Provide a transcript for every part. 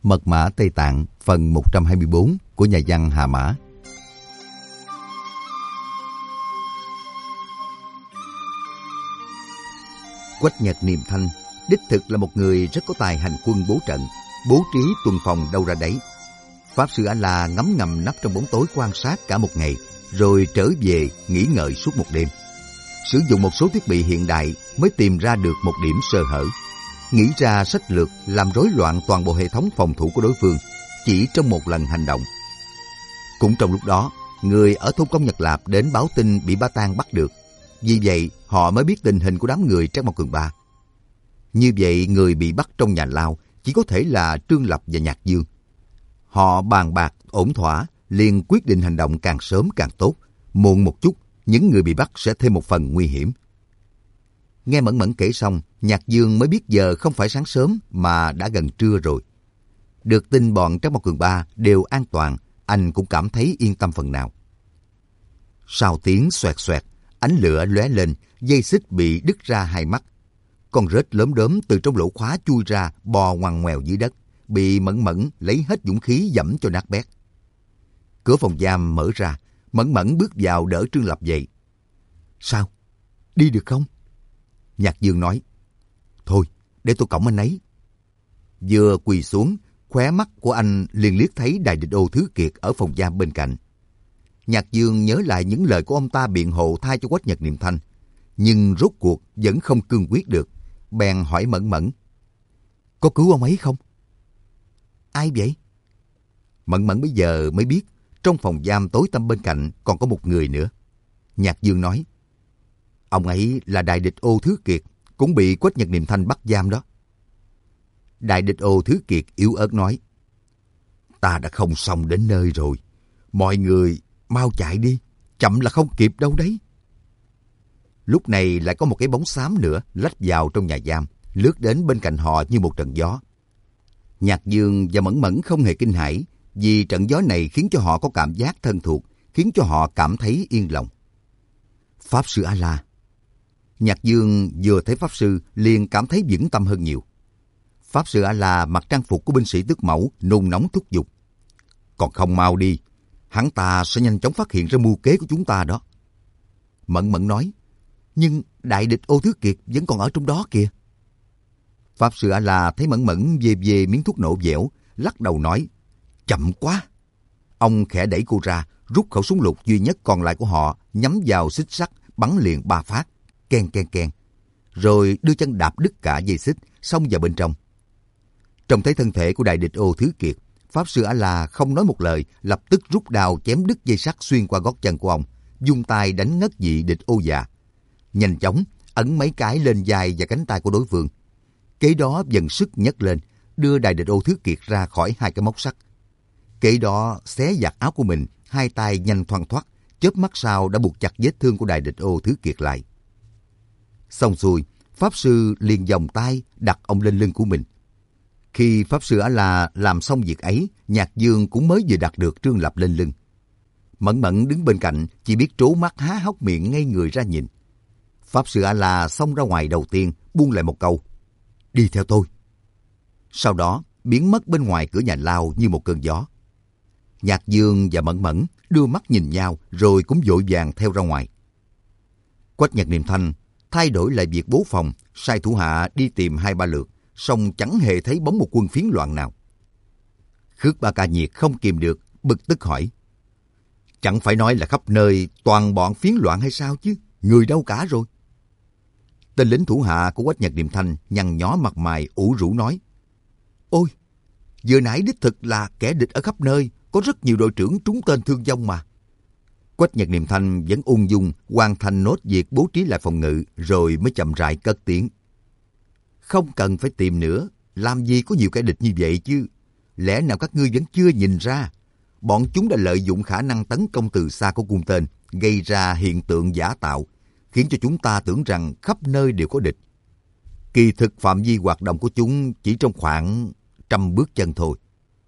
Mật mã Tây Tạng phần 124 của nhà văn Hà Mã. Quách Nhật Niệm Thanh đích thực là một người rất có tài hành quân bố trận, bố trí tuần phòng đâu ra đấy. Pháp Sư A-la ngấm ngầm nấp trong bóng tối quan sát cả một ngày, rồi trở về nghỉ ngơi suốt một đêm. Sử dụng một số thiết bị hiện đại mới tìm ra được một điểm sơ hở, nghĩ ra sách lược làm rối loạn toàn bộ hệ thống phòng thủ của đối phương chỉ trong một lần hành động. Cũng trong lúc đó, người ở thôn Công Nhật Lạp đến báo tin bị Ba Tang bắt được. Vì vậy, họ mới biết tình hình của đám người Trác Mao Cường Ba. Như vậy, người bị bắt trong nhà lao chỉ có thể là Trương Lập và Nhạc Dương. Họ bàn bạc ổn thỏa, liền quyết định hành động càng sớm càng tốt. Muộn một chút, những người bị bắt sẽ thêm một phần nguy hiểm. Nghe Mẫn Mẫn kể xong, Nhạc Dương mới biết giờ không phải sáng sớm mà đã gần trưa rồi. Được tin bọn Trác Mao Cường Ba đều an toàn, anh cũng cảm thấy yên tâm phần nào. Sau tiếng xoẹt xoẹt, ánh lửa lóe lên, dây xích bị đứt ra hai mắt. Con rết lốm đốm từ trong lỗ khóa chui ra, bò ngoằn ngoèo dưới đất, bị Mẫn Mẫn lấy hết dũng khí giẫm cho nát bét. Cửa phòng giam mở ra, Mẫn Mẫn bước vào đỡ Trương Lập dậy. Sao? Đi được không? Nhạc Dương nói. Thôi, để tôi cõng anh ấy. Vừa quỳ xuống, khóe mắt của anh liền liếc thấy Đại Địch Ô Thứ Kiệt ở phòng giam bên cạnh. Nhạc Dương nhớ lại những lời của ông ta biện hộ thay cho Quách Nhật Niệm Thanh, nhưng rốt cuộc vẫn không cương quyết được, bèn hỏi Mẫn Mẫn. Có cứu ông ấy không? Ai vậy? Mẫn Mẫn bây giờ mới biết, trong phòng giam tối tăm bên cạnh còn có một người nữa. Nhạc Dương nói. Ông ấy là Đại Địch Ô Thứ Kiệt, cũng bị Quách Nhật Niệm Thanh bắt giam đó. Đại Địch Ô Thứ Kiệt yếu ớt nói. Ta đã không xong đến nơi rồi. Mọi người mau chạy đi, chậm là không kịp đâu đấy. Lúc này lại có một cái bóng xám nữa lách vào trong nhà giam, lướt đến bên cạnh họ như một trận gió. Nhạc Dương và Mẫn Mẫn không hề kinh hãi, vì trận gió này khiến cho họ có cảm giác thân thuộc, khiến cho họ cảm thấy yên lòng. Pháp Sư A-la. Nhạc Dương vừa thấy Pháp Sư liền cảm thấy vững tâm hơn nhiều. Pháp Sư A-la mặc trang phục của binh sĩ tước mẫu, nôn nóng thúc giục. Còn không mau đi, hắn ta sẽ nhanh chóng phát hiện ra mưu kế của chúng ta đó. Mẫn Mẫn nói, nhưng Đại Địch Ô Thứ Kiệt vẫn còn ở trong đó kìa. Pháp Sư A-la thấy Mẫn Mẫn về về miếng thuốc nổ dẻo, lắc đầu nói, chậm quá. Ông khẽ đẩy cô ra, rút khẩu súng lục duy nhất còn lại của họ, nhắm vào xích sắt, bắn liền 3 phát, ken ken ken, rồi đưa chân đạp đứt cả dây xích, xông vào bên trong. Trông thấy thân thể của Đại Địch Ô Thứ Kiệt, Pháp Sư A-la không nói một lời, lập tức rút đao chém đứt dây sắt xuyên qua gót chân của ông, dùng tay đánh ngất vị Địch Ô già. Nhanh chóng ấn mấy cái lên vai và cánh tay của đối phương. Kế đó dần sức nhấc lên, đưa Đại Địch Ô Thứ Kiệt ra khỏi hai cái móc sắt. Kế đó xé giặt áo của mình, hai tay nhanh thoăn thoắt, chớp mắt sau đã buộc chặt vết thương của Đại Địch Ô Thứ Kiệt lại. Xong xuôi, Pháp Sư liền vòng tay đặt ông lên lưng của mình. Khi Pháp Sư A-la làm xong việc ấy, Nhạc Dương cũng mới vừa đặt được Trương Lập lên lưng. Mẫn Mẫn đứng bên cạnh, chỉ biết trố mắt há hốc miệng ngây người ra nhìn. Pháp Sư A-la xông ra ngoài đầu tiên, buông lại một câu. Đi theo tôi. Sau đó, biến mất bên ngoài cửa nhà lao như một cơn gió. Nhạc Dương và Mẫn Mẫn đưa mắt nhìn nhau rồi cũng vội vàng theo ra ngoài. Quách Nhật Niệm Thanh thay đổi lại việc bố phòng, sai thủ hạ đi tìm 2-3 lượt, song chẳng hề thấy bóng một quân phiến loạn nào. Khước Ba Ca Nhiệt không kìm được, bực tức hỏi. Chẳng phải nói là khắp nơi toàn bọn phiến loạn hay sao chứ, người đâu cả rồi. Tên lính thủ hạ của Quách Nhật Niệm Thanh nhăn nhó mặt mày ủ rũ nói. Ôi, vừa nãy đích thực là kẻ địch ở khắp nơi, có rất nhiều đội trưởng trúng tên thương vong mà. Quách Nhật Niệm Thanh vẫn ung dung hoàn thành nốt việc bố trí lại phòng ngự, rồi mới chậm rãi cất tiếng. Không cần phải tìm nữa, làm gì có nhiều kẻ địch như vậy chứ. Lẽ nào các ngươi vẫn chưa nhìn ra? Bọn chúng đã lợi dụng khả năng tấn công từ xa của cung tên, gây ra hiện tượng giả tạo, khiến cho chúng ta tưởng rằng khắp nơi đều có địch. Kỳ thực phạm vi hoạt động của chúng chỉ trong khoảng 100 bước chân thôi.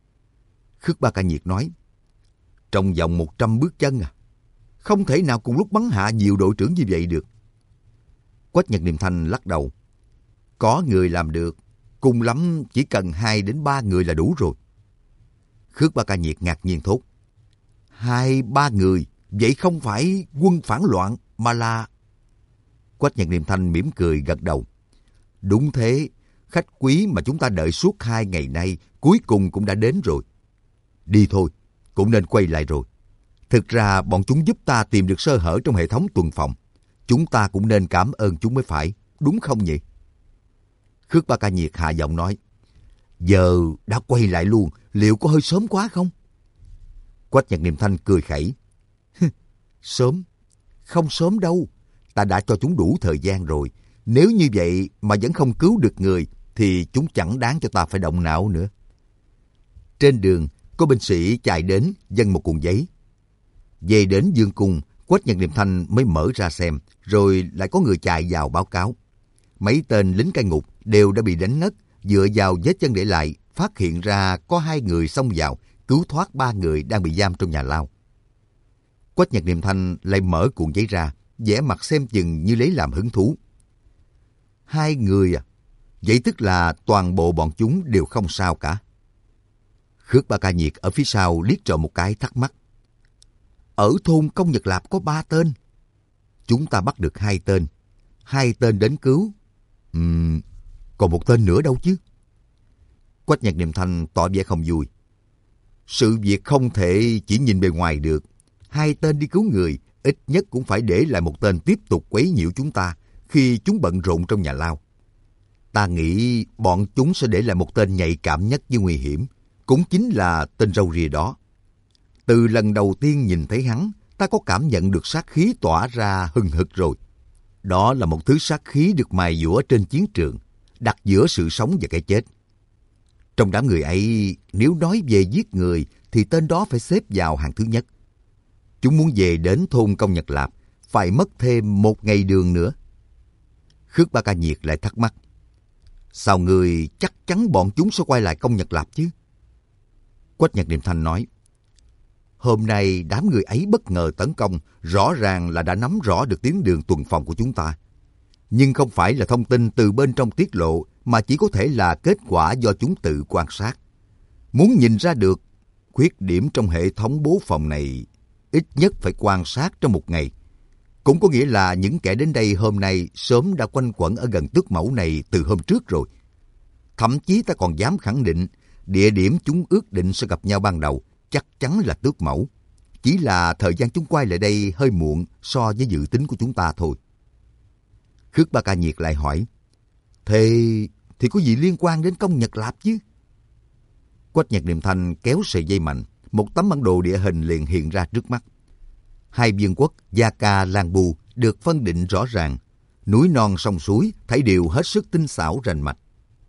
Khước Ba Ca Nhiệt nói, trong vòng 100 bước chân à? Không thể nào cùng lúc bắn hạ nhiều đội trưởng như vậy được. Quách Nhật Niệm Thanh lắc đầu. Có người làm được, cùng lắm chỉ cần 2 đến 3 người là đủ rồi. Khước Ba Ca Nhiệt ngạc nhiên thốt. 2-3 người, vậy không phải quân phản loạn mà là... Quách Nhật Niệm Thanh mỉm cười gật đầu. Đúng thế, khách quý mà chúng ta đợi suốt 2 ngày nay cuối cùng cũng đã đến rồi. Đi thôi, cũng nên quay lại rồi. Thực ra bọn chúng giúp ta tìm được sơ hở trong hệ thống tuần phòng. Chúng ta cũng nên cảm ơn chúng mới phải, đúng không nhỉ? Khước Ba Ca Nhiệt hạ giọng nói. Giờ đã quay lại luôn, liệu có hơi sớm quá không? Quách Nhật Niệm Thanh cười khẩy. Sớm? Không sớm đâu. Ta đã cho chúng đủ thời gian rồi. Nếu như vậy mà vẫn không cứu được người, thì chúng chẳng đáng cho ta phải động não nữa. Trên đường, có binh sĩ chạy đến dâng một cuộn giấy. Về đến Dương Cung, Quách Nhật Niệm Thanh mới mở ra xem, rồi lại có người chạy vào báo cáo. Mấy tên lính cai ngục đều đã bị đánh ngất, dựa vào vết chân để lại, phát hiện ra có 2 người xông vào, cứu thoát 3 người đang bị giam trong nhà lao. Quách Nhật Niệm Thanh lại mở cuộn giấy ra, vẻ mặt xem chừng như lấy làm hứng thú. 2 người à? Vậy tức là toàn bộ bọn chúng đều không sao cả. Khước Ba Ca Nhiệt ở phía sau liếc trộm một cái thắc mắc. Ở thôn Công Nhật Lạp có 3 tên. Chúng ta bắt được 2 tên. 2 tên đến cứu. Còn một tên nữa đâu chứ? Quách Nhật Niệm Thanh tỏ vẻ không vui. Sự việc không thể chỉ nhìn bề ngoài được. 2 tên đi cứu người, ít nhất cũng phải để lại một tên tiếp tục quấy nhiễu chúng ta khi chúng bận rộn trong nhà lao. Ta nghĩ bọn chúng sẽ để lại một tên nhạy cảm nhất với nguy hiểm, cũng chính là tên râu ria đó. Từ lần đầu tiên nhìn thấy hắn, ta có cảm nhận được sát khí tỏa ra hừng hực rồi. Đó là một thứ sát khí được mài dũa trên chiến trường, đặt giữa sự sống và cái chết. Trong đám người ấy, nếu nói về giết người, thì tên đó phải xếp vào hàng thứ nhất. Chúng muốn về đến thôn Công Nhật Lạp, phải mất thêm 1 ngày đường nữa. Khước Ba Ca Nhiệt lại thắc mắc. Sao người chắc chắn bọn chúng sẽ quay lại Công Nhật Lạp chứ? Quách Nhật Niệm Thanh nói. Hôm nay đám người ấy bất ngờ tấn công, rõ ràng là đã nắm rõ được tuyến đường tuần phòng của chúng ta. Nhưng không phải là thông tin từ bên trong tiết lộ, mà chỉ có thể là kết quả do chúng tự quan sát. Muốn nhìn ra được khuyết điểm trong hệ thống bố phòng này, ít nhất phải quan sát trong 1 ngày. Cũng có nghĩa là những kẻ đến đây hôm nay sớm đã quanh quẩn ở gần tước mẫu này từ hôm trước rồi. Thậm chí ta còn dám khẳng định, địa điểm chúng ước định sẽ gặp nhau ban đầu chắc chắn là tước mẫu. Chỉ là thời gian chúng quay lại đây hơi muộn so với dự tính của chúng ta thôi. Khước Ba Ca Nhiệt lại hỏi. Thế thì có gì liên quan đến Công Nhật Lạp chứ? Quách Nhật Niệm Thanh kéo sợi dây mạnh, một tấm bản đồ địa hình liền hiện ra trước mắt. 2 vương quốc Gia Ca Lan Bu được phân định rõ ràng. Núi non sông suối thấy đều hết sức tinh xảo rành mạch.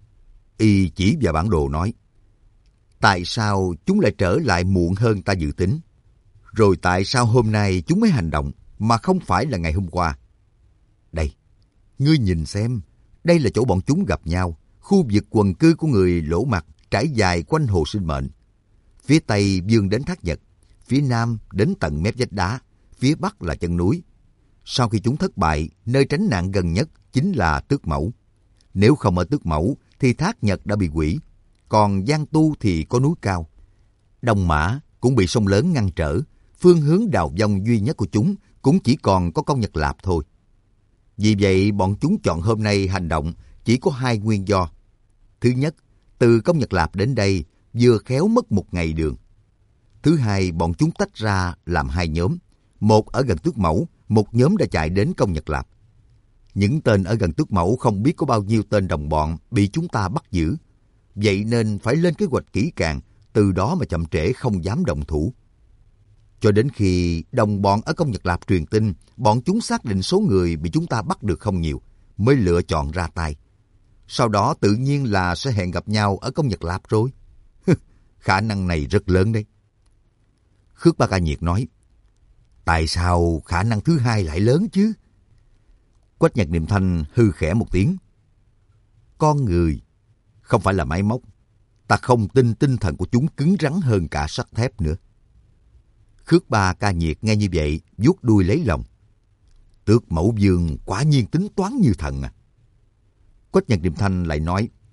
Y chỉ vào bản đồ nói. Tại sao chúng lại trở lại muộn hơn ta dự tính? Rồi tại sao hôm nay chúng mới hành động mà không phải là ngày hôm qua? Đây, ngươi nhìn xem, đây là chỗ bọn chúng gặp nhau, khu vực quần cư của người Lỗ Mặt trải dài quanh hồ Sinh Mệnh. Phía Tây vươn đến Thác Nhật, phía Nam đến tận mép vách đá, phía Bắc là chân núi. Sau khi chúng thất bại, nơi tránh nạn gần nhất chính là Tước Mẫu. Nếu không ở Tước Mẫu thì Thác Nhật đã bị hủy, còn Giang Tu thì có núi cao. Đông Mã cũng bị sông lớn ngăn trở, phương hướng đào vong duy nhất của chúng cũng chỉ còn có Công Nhật Lạp thôi. Vì vậy bọn chúng chọn hôm nay hành động chỉ có 2 nguyên do. Thứ nhất, từ Công Nhật Lạp đến đây vừa khéo mất 1 ngày đường. Thứ hai, bọn chúng tách ra làm 2 nhóm. Một ở gần Tước Mẫu, một nhóm đã chạy đến Công Nhật Lạp. Những tên ở gần Tước Mẫu không biết có bao nhiêu tên đồng bọn bị chúng ta bắt giữ. Vậy nên phải lên kế hoạch kỹ càng, từ đó mà chậm trễ không dám động thủ. Cho đến khi đồng bọn ở Công Nhật Lạp truyền tin, bọn chúng xác định số người bị chúng ta bắt được không nhiều, mới lựa chọn ra tay. Sau đó tự nhiên là sẽ hẹn gặp nhau ở Công Nhật Lạp rồi. Khả năng này rất lớn đấy. Khước Ba Ca Nhiệt nói. Tại sao khả năng thứ hai lại lớn chứ? Quách Nhật Niệm Thanh hư khẽ một tiếng. Con người không phải là máy móc. Ta không tin tinh thần của chúng cứng rắn hơn cả sắt thép nữa. Khước Ba Ca Nhiệt nghe như vậy, vuốt đuôi lấy lòng. Tước Mẫu Vương quả nhiên tính toán như thần à. Quách Nhật Niệm Thanh lại nói.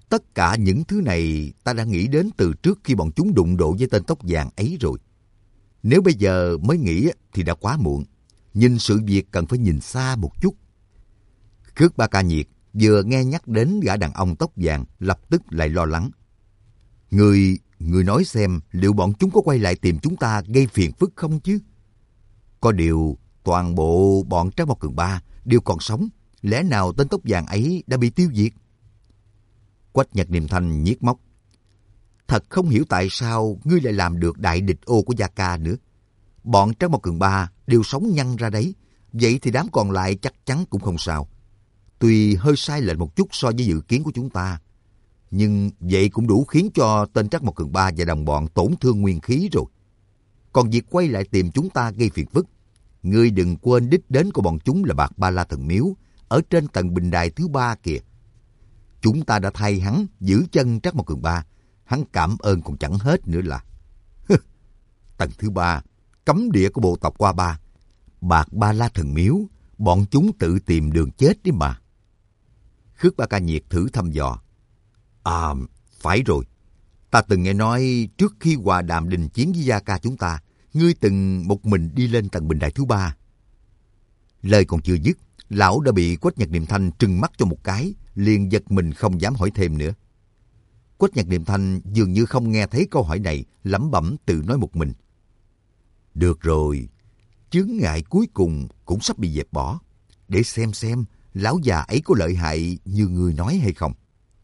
Tất cả những thứ này ta đã nghĩ đến từ trước khi bọn chúng đụng độ với tên tóc vàng ấy rồi. Nếu bây giờ mới nghĩ thì đã quá muộn. Nhìn sự việc cần phải nhìn xa một chút. Khước Ba Ca Nhiệt vừa nghe nhắc đến gã đàn ông tóc vàng, lập tức lại lo lắng. Người nói xem liệu bọn chúng có quay lại tìm chúng ta gây phiền phức không chứ? Có điều toàn bộ bọn Trác Mộc Cường Ba đều còn sống. Lẽ nào tên tóc vàng ấy đã bị tiêu diệt? Quách Nhật Niệm Thanh nhiếc móc. Thật không hiểu tại sao ngươi lại làm được đại địch ô của Gia Ca nữa. Bọn Trác Mộc Cường Ba đều sống nhăn ra đấy. Vậy thì đám còn lại chắc chắn cũng không sao. Tuy hơi sai lệch một chút so với dự kiến của chúng ta, nhưng vậy cũng đủ khiến cho tên Trác Mộc Cường Ba và đồng bọn tổn thương nguyên khí rồi. Còn việc quay lại tìm chúng ta gây phiền phức, ngươi đừng quên đích đến của bọn chúng là Bạc Ba La Thần Miếu ở trên tầng bình đài thứ 3 kìa. Chúng ta đã thay hắn giữ chân Trác Mộc Cường Ba, hắn cảm ơn còn chẳng hết nữa là. Tầng thứ 3, cấm địa của bộ tộc Qua Ba, Bạc Ba La Thần Miếu, bọn chúng tự tìm đường chết đi mà. Khước Ba Ca Nhiệt thử thăm dò. À, phải rồi. Ta từng nghe nói trước khi hòa đàm đình chiến với Gia Ca chúng ta, ngươi từng một mình đi lên tầng bình đài thứ 3. Lời còn chưa dứt, lão đã bị Quách Nhật Niệm Thanh trừng mắt cho một cái, liền giật mình không dám hỏi thêm nữa. Quách Nhật Niệm Thanh dường như không nghe thấy câu hỏi này, lẩm bẩm tự nói một mình. Được rồi, chướng ngại cuối cùng cũng sắp bị dẹp bỏ. Để xem lão già ấy có lợi hại như người nói hay không.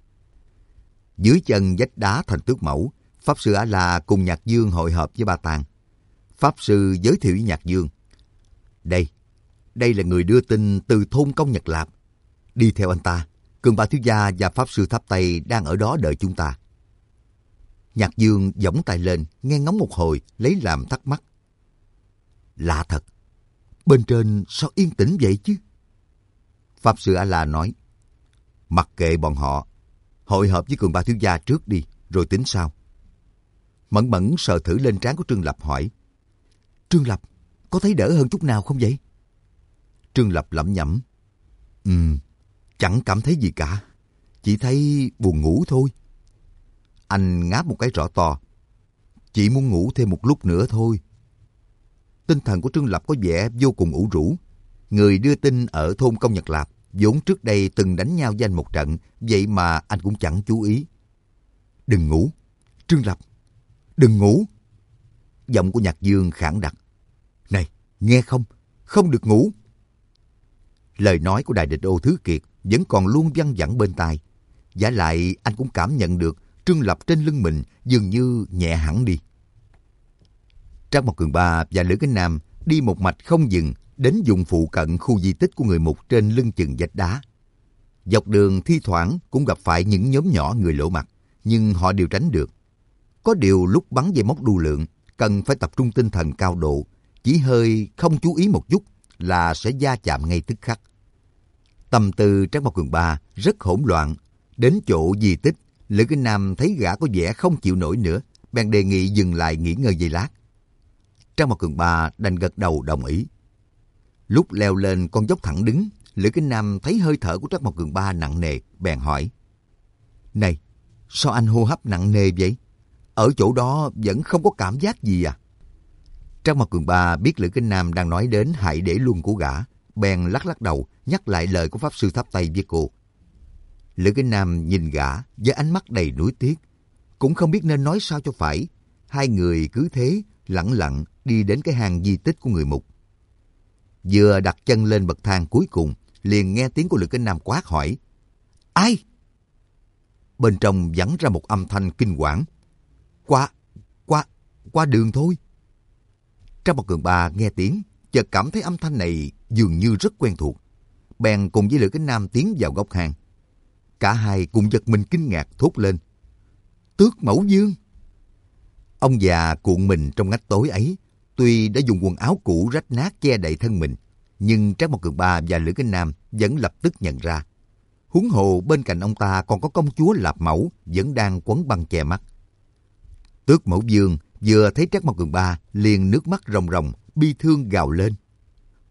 Dưới chân vách đá thành Tước Mẫu, Pháp Sư A-la cùng Nhạc Dương hội họp với Ba Tàng. Pháp Sư giới thiệu với Nhạc Dương. Đây là người đưa tin từ thôn Công Nhật Lạp. Đi theo anh ta, Cường Ba Thiếu Gia và Pháp Sư Tháp Tây đang ở đó đợi chúng ta. Nhạc Dương giỏng tay lên, nghe ngóng một hồi, lấy làm thắc mắc. Lạ thật, bên trên sao yên tĩnh vậy chứ? Pháp Sư A-la nói, mặc kệ bọn họ, hội họp với Cường Ba Thiếu Gia trước đi, rồi tính sau. Mẫn Mẫn sờ thử lên trán của Trương Lập hỏi, Trương Lập, có thấy đỡ hơn chút nào không vậy? Trương Lập lẩm nhẩm, chẳng cảm thấy gì cả, chỉ thấy buồn ngủ thôi. Anh ngáp một cái rõ to, chỉ muốn ngủ thêm một lúc nữa thôi. Tinh thần của Trương Lập có vẻ vô cùng ủ rũ. Người đưa tin ở thôn Công Nhật Lạp vốn trước đây từng đánh nhau với anh một trận, vậy mà anh cũng chẳng chú ý. Đừng ngủ, Trương Lập, đừng ngủ. Giọng của Nhạc Dương khản đặc. Này, nghe không? Không được ngủ. Lời nói của Đại Địch Ô Thứ Kiệt vẫn còn luôn văng vẳng bên tai. Vả lại anh cũng cảm nhận được Trương Lập trên lưng mình dường như nhẹ hẳn đi. Trác Mộc Cường Ba và Lữ Cánh Nam đi một mạch không dừng đến vùng phụ cận khu di tích của người Mục trên lưng chừng vách đá. Dọc đường thi thoảng cũng gặp phải những nhóm nhỏ người lộ mặt, nhưng họ đều tránh được. Có điều lúc bắn dây móc đu lượng, cần phải tập trung tinh thần cao độ, chỉ hơi không chú ý một chút là sẽ va chạm ngay tức khắc. Tâm tư Trác Mộc Cường Ba rất hỗn loạn. Đến chỗ di tích, Lữ Cánh Nam thấy gã có vẻ không chịu nổi nữa, bèn đề nghị dừng lại nghỉ ngơi giây lát. Trác Mộc Cường Ba đành gật đầu đồng ý. Lúc leo lên con dốc thẳng đứng, Lữ Cánh Nam thấy hơi thở của Trác Mộc Cường Ba nặng nề, bèn hỏi. Này, sao anh hô hấp nặng nề vậy? Ở chỗ đó vẫn không có cảm giác gì à? Trác Mộc Cường Ba biết Lữ Cánh Nam đang nói đến hại để luân của gã, bèn lắc lắc đầu, nhắc lại lời của Pháp Sư Tháp Tây với cô. Lữ Cánh Nam nhìn gã với ánh mắt đầy nuối tiếc, cũng không biết nên nói sao cho phải. Hai người cứ thế lẳng lặng đi đến cái hang di tích của người Mục. Vừa đặt chân lên bậc thang cuối cùng, liền nghe tiếng của Lữ Cánh Nam quát hỏi. Ai? Bên trong vẳng ra một âm thanh kinh quản. Qua đường thôi. Trác Mộc Cường Ba nghe tiếng, chợt cảm thấy âm thanh này dường như rất quen thuộc. Bèn cùng với Lữ Cánh Nam tiến vào góc hang. Cả hai cùng giật mình kinh ngạc thốt lên. Tước Mẫu Dương! Ông già cuộn mình trong ngách tối ấy, tuy đã dùng quần áo cũ rách nát che đậy thân mình, nhưng Trác Mộc Cường Ba và Lữ Cánh Nam vẫn lập tức nhận ra. Huống hồ bên cạnh ông ta còn có công chúa Lạp Mẫu vẫn đang quấn băng che mắt. Tước Mẫu Dương vừa thấy Trác Mộc Cường Ba liền nước mắt ròng ròng, bi thương gào lên.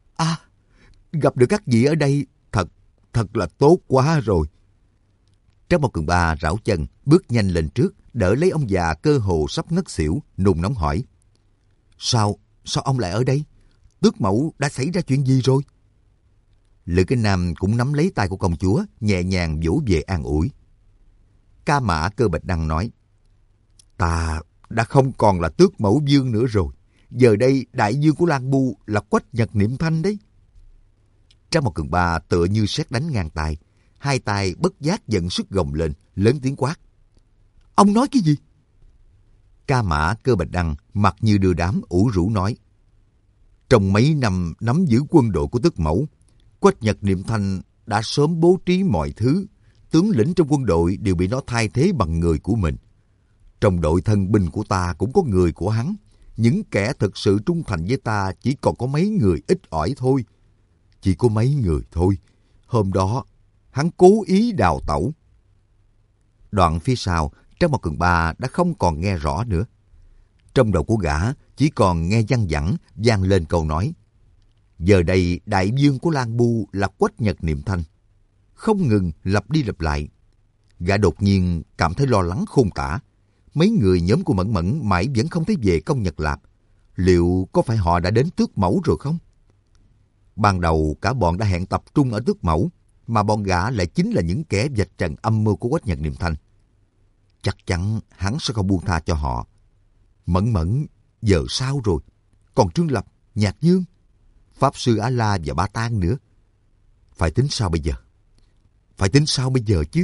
Gặp được các vị ở đây thật là tốt quá rồi. Trác Mao Cường Ba rảo chân, bước nhanh lên trước, đỡ lấy ông già cơ hồ sắp ngất xỉu, nôn nóng hỏi. Sao ông lại ở đây? Tước mẫu đã xảy ra chuyện gì rồi? Lữ Kinh Nam cũng nắm lấy tay của công chúa, nhẹ nhàng vỗ về an ủi. Ca Mã Cơ Bạch Đăng nói, ta đã không còn là Tước Mẫu Dương nữa rồi. Giờ đây đại dương của Lan Bu là Quách Nhật Niệm Thanh đấy. Trác Mao Cường Ba tựa như sét đánh ngang tai, hai tay bất giác giận sức gồng lên, lớn tiếng quát. Ông nói cái gì? Ca Mã Cơ Bạch Đăng mặt như đưa đám ủ rũ nói. Trong mấy năm nắm giữ quân đội của Tước Mẫu, Quách Nhật Niệm Thanh đã sớm bố trí mọi thứ. Tướng lĩnh trong quân đội đều bị nó thay thế bằng người của mình. Trong đội thân binh của ta cũng có người của hắn. Những kẻ thực sự trung thành với ta chỉ còn có mấy người ít ỏi thôi. Chỉ có mấy người thôi. Hôm đó, hắn cố ý đào tẩu. Đoạn phía sau, Trác Mao Cường Ba đã không còn nghe rõ nữa. Trong đầu của gã chỉ còn nghe văng vẳng vang lên câu nói. Giờ đây đại vương của Lan Bu là Quách Nhật Niệm Thanh. Không ngừng lặp đi lặp lại. Gã đột nhiên cảm thấy lo lắng khôn tả. Mấy người nhóm của Mẫn Mẫn mãi vẫn không thấy về Công Nhật Lạp. Liệu có phải họ đã đến Tước Mẫu rồi không? Ban đầu cả bọn đã hẹn tập trung ở Tước Mẫu, mà bọn gã lại chính là những kẻ vạch trần âm mưu của Quách Nhật Niệm Thanh. Chắc chắn hắn sẽ không buông tha cho họ. Mẫn Mẫn giờ sao rồi? Còn Trương Lập, Nhạc Dương, Pháp Sư Á La và Ba Tang nữa. Phải tính sao bây giờ? Phải tính sao bây giờ chứ?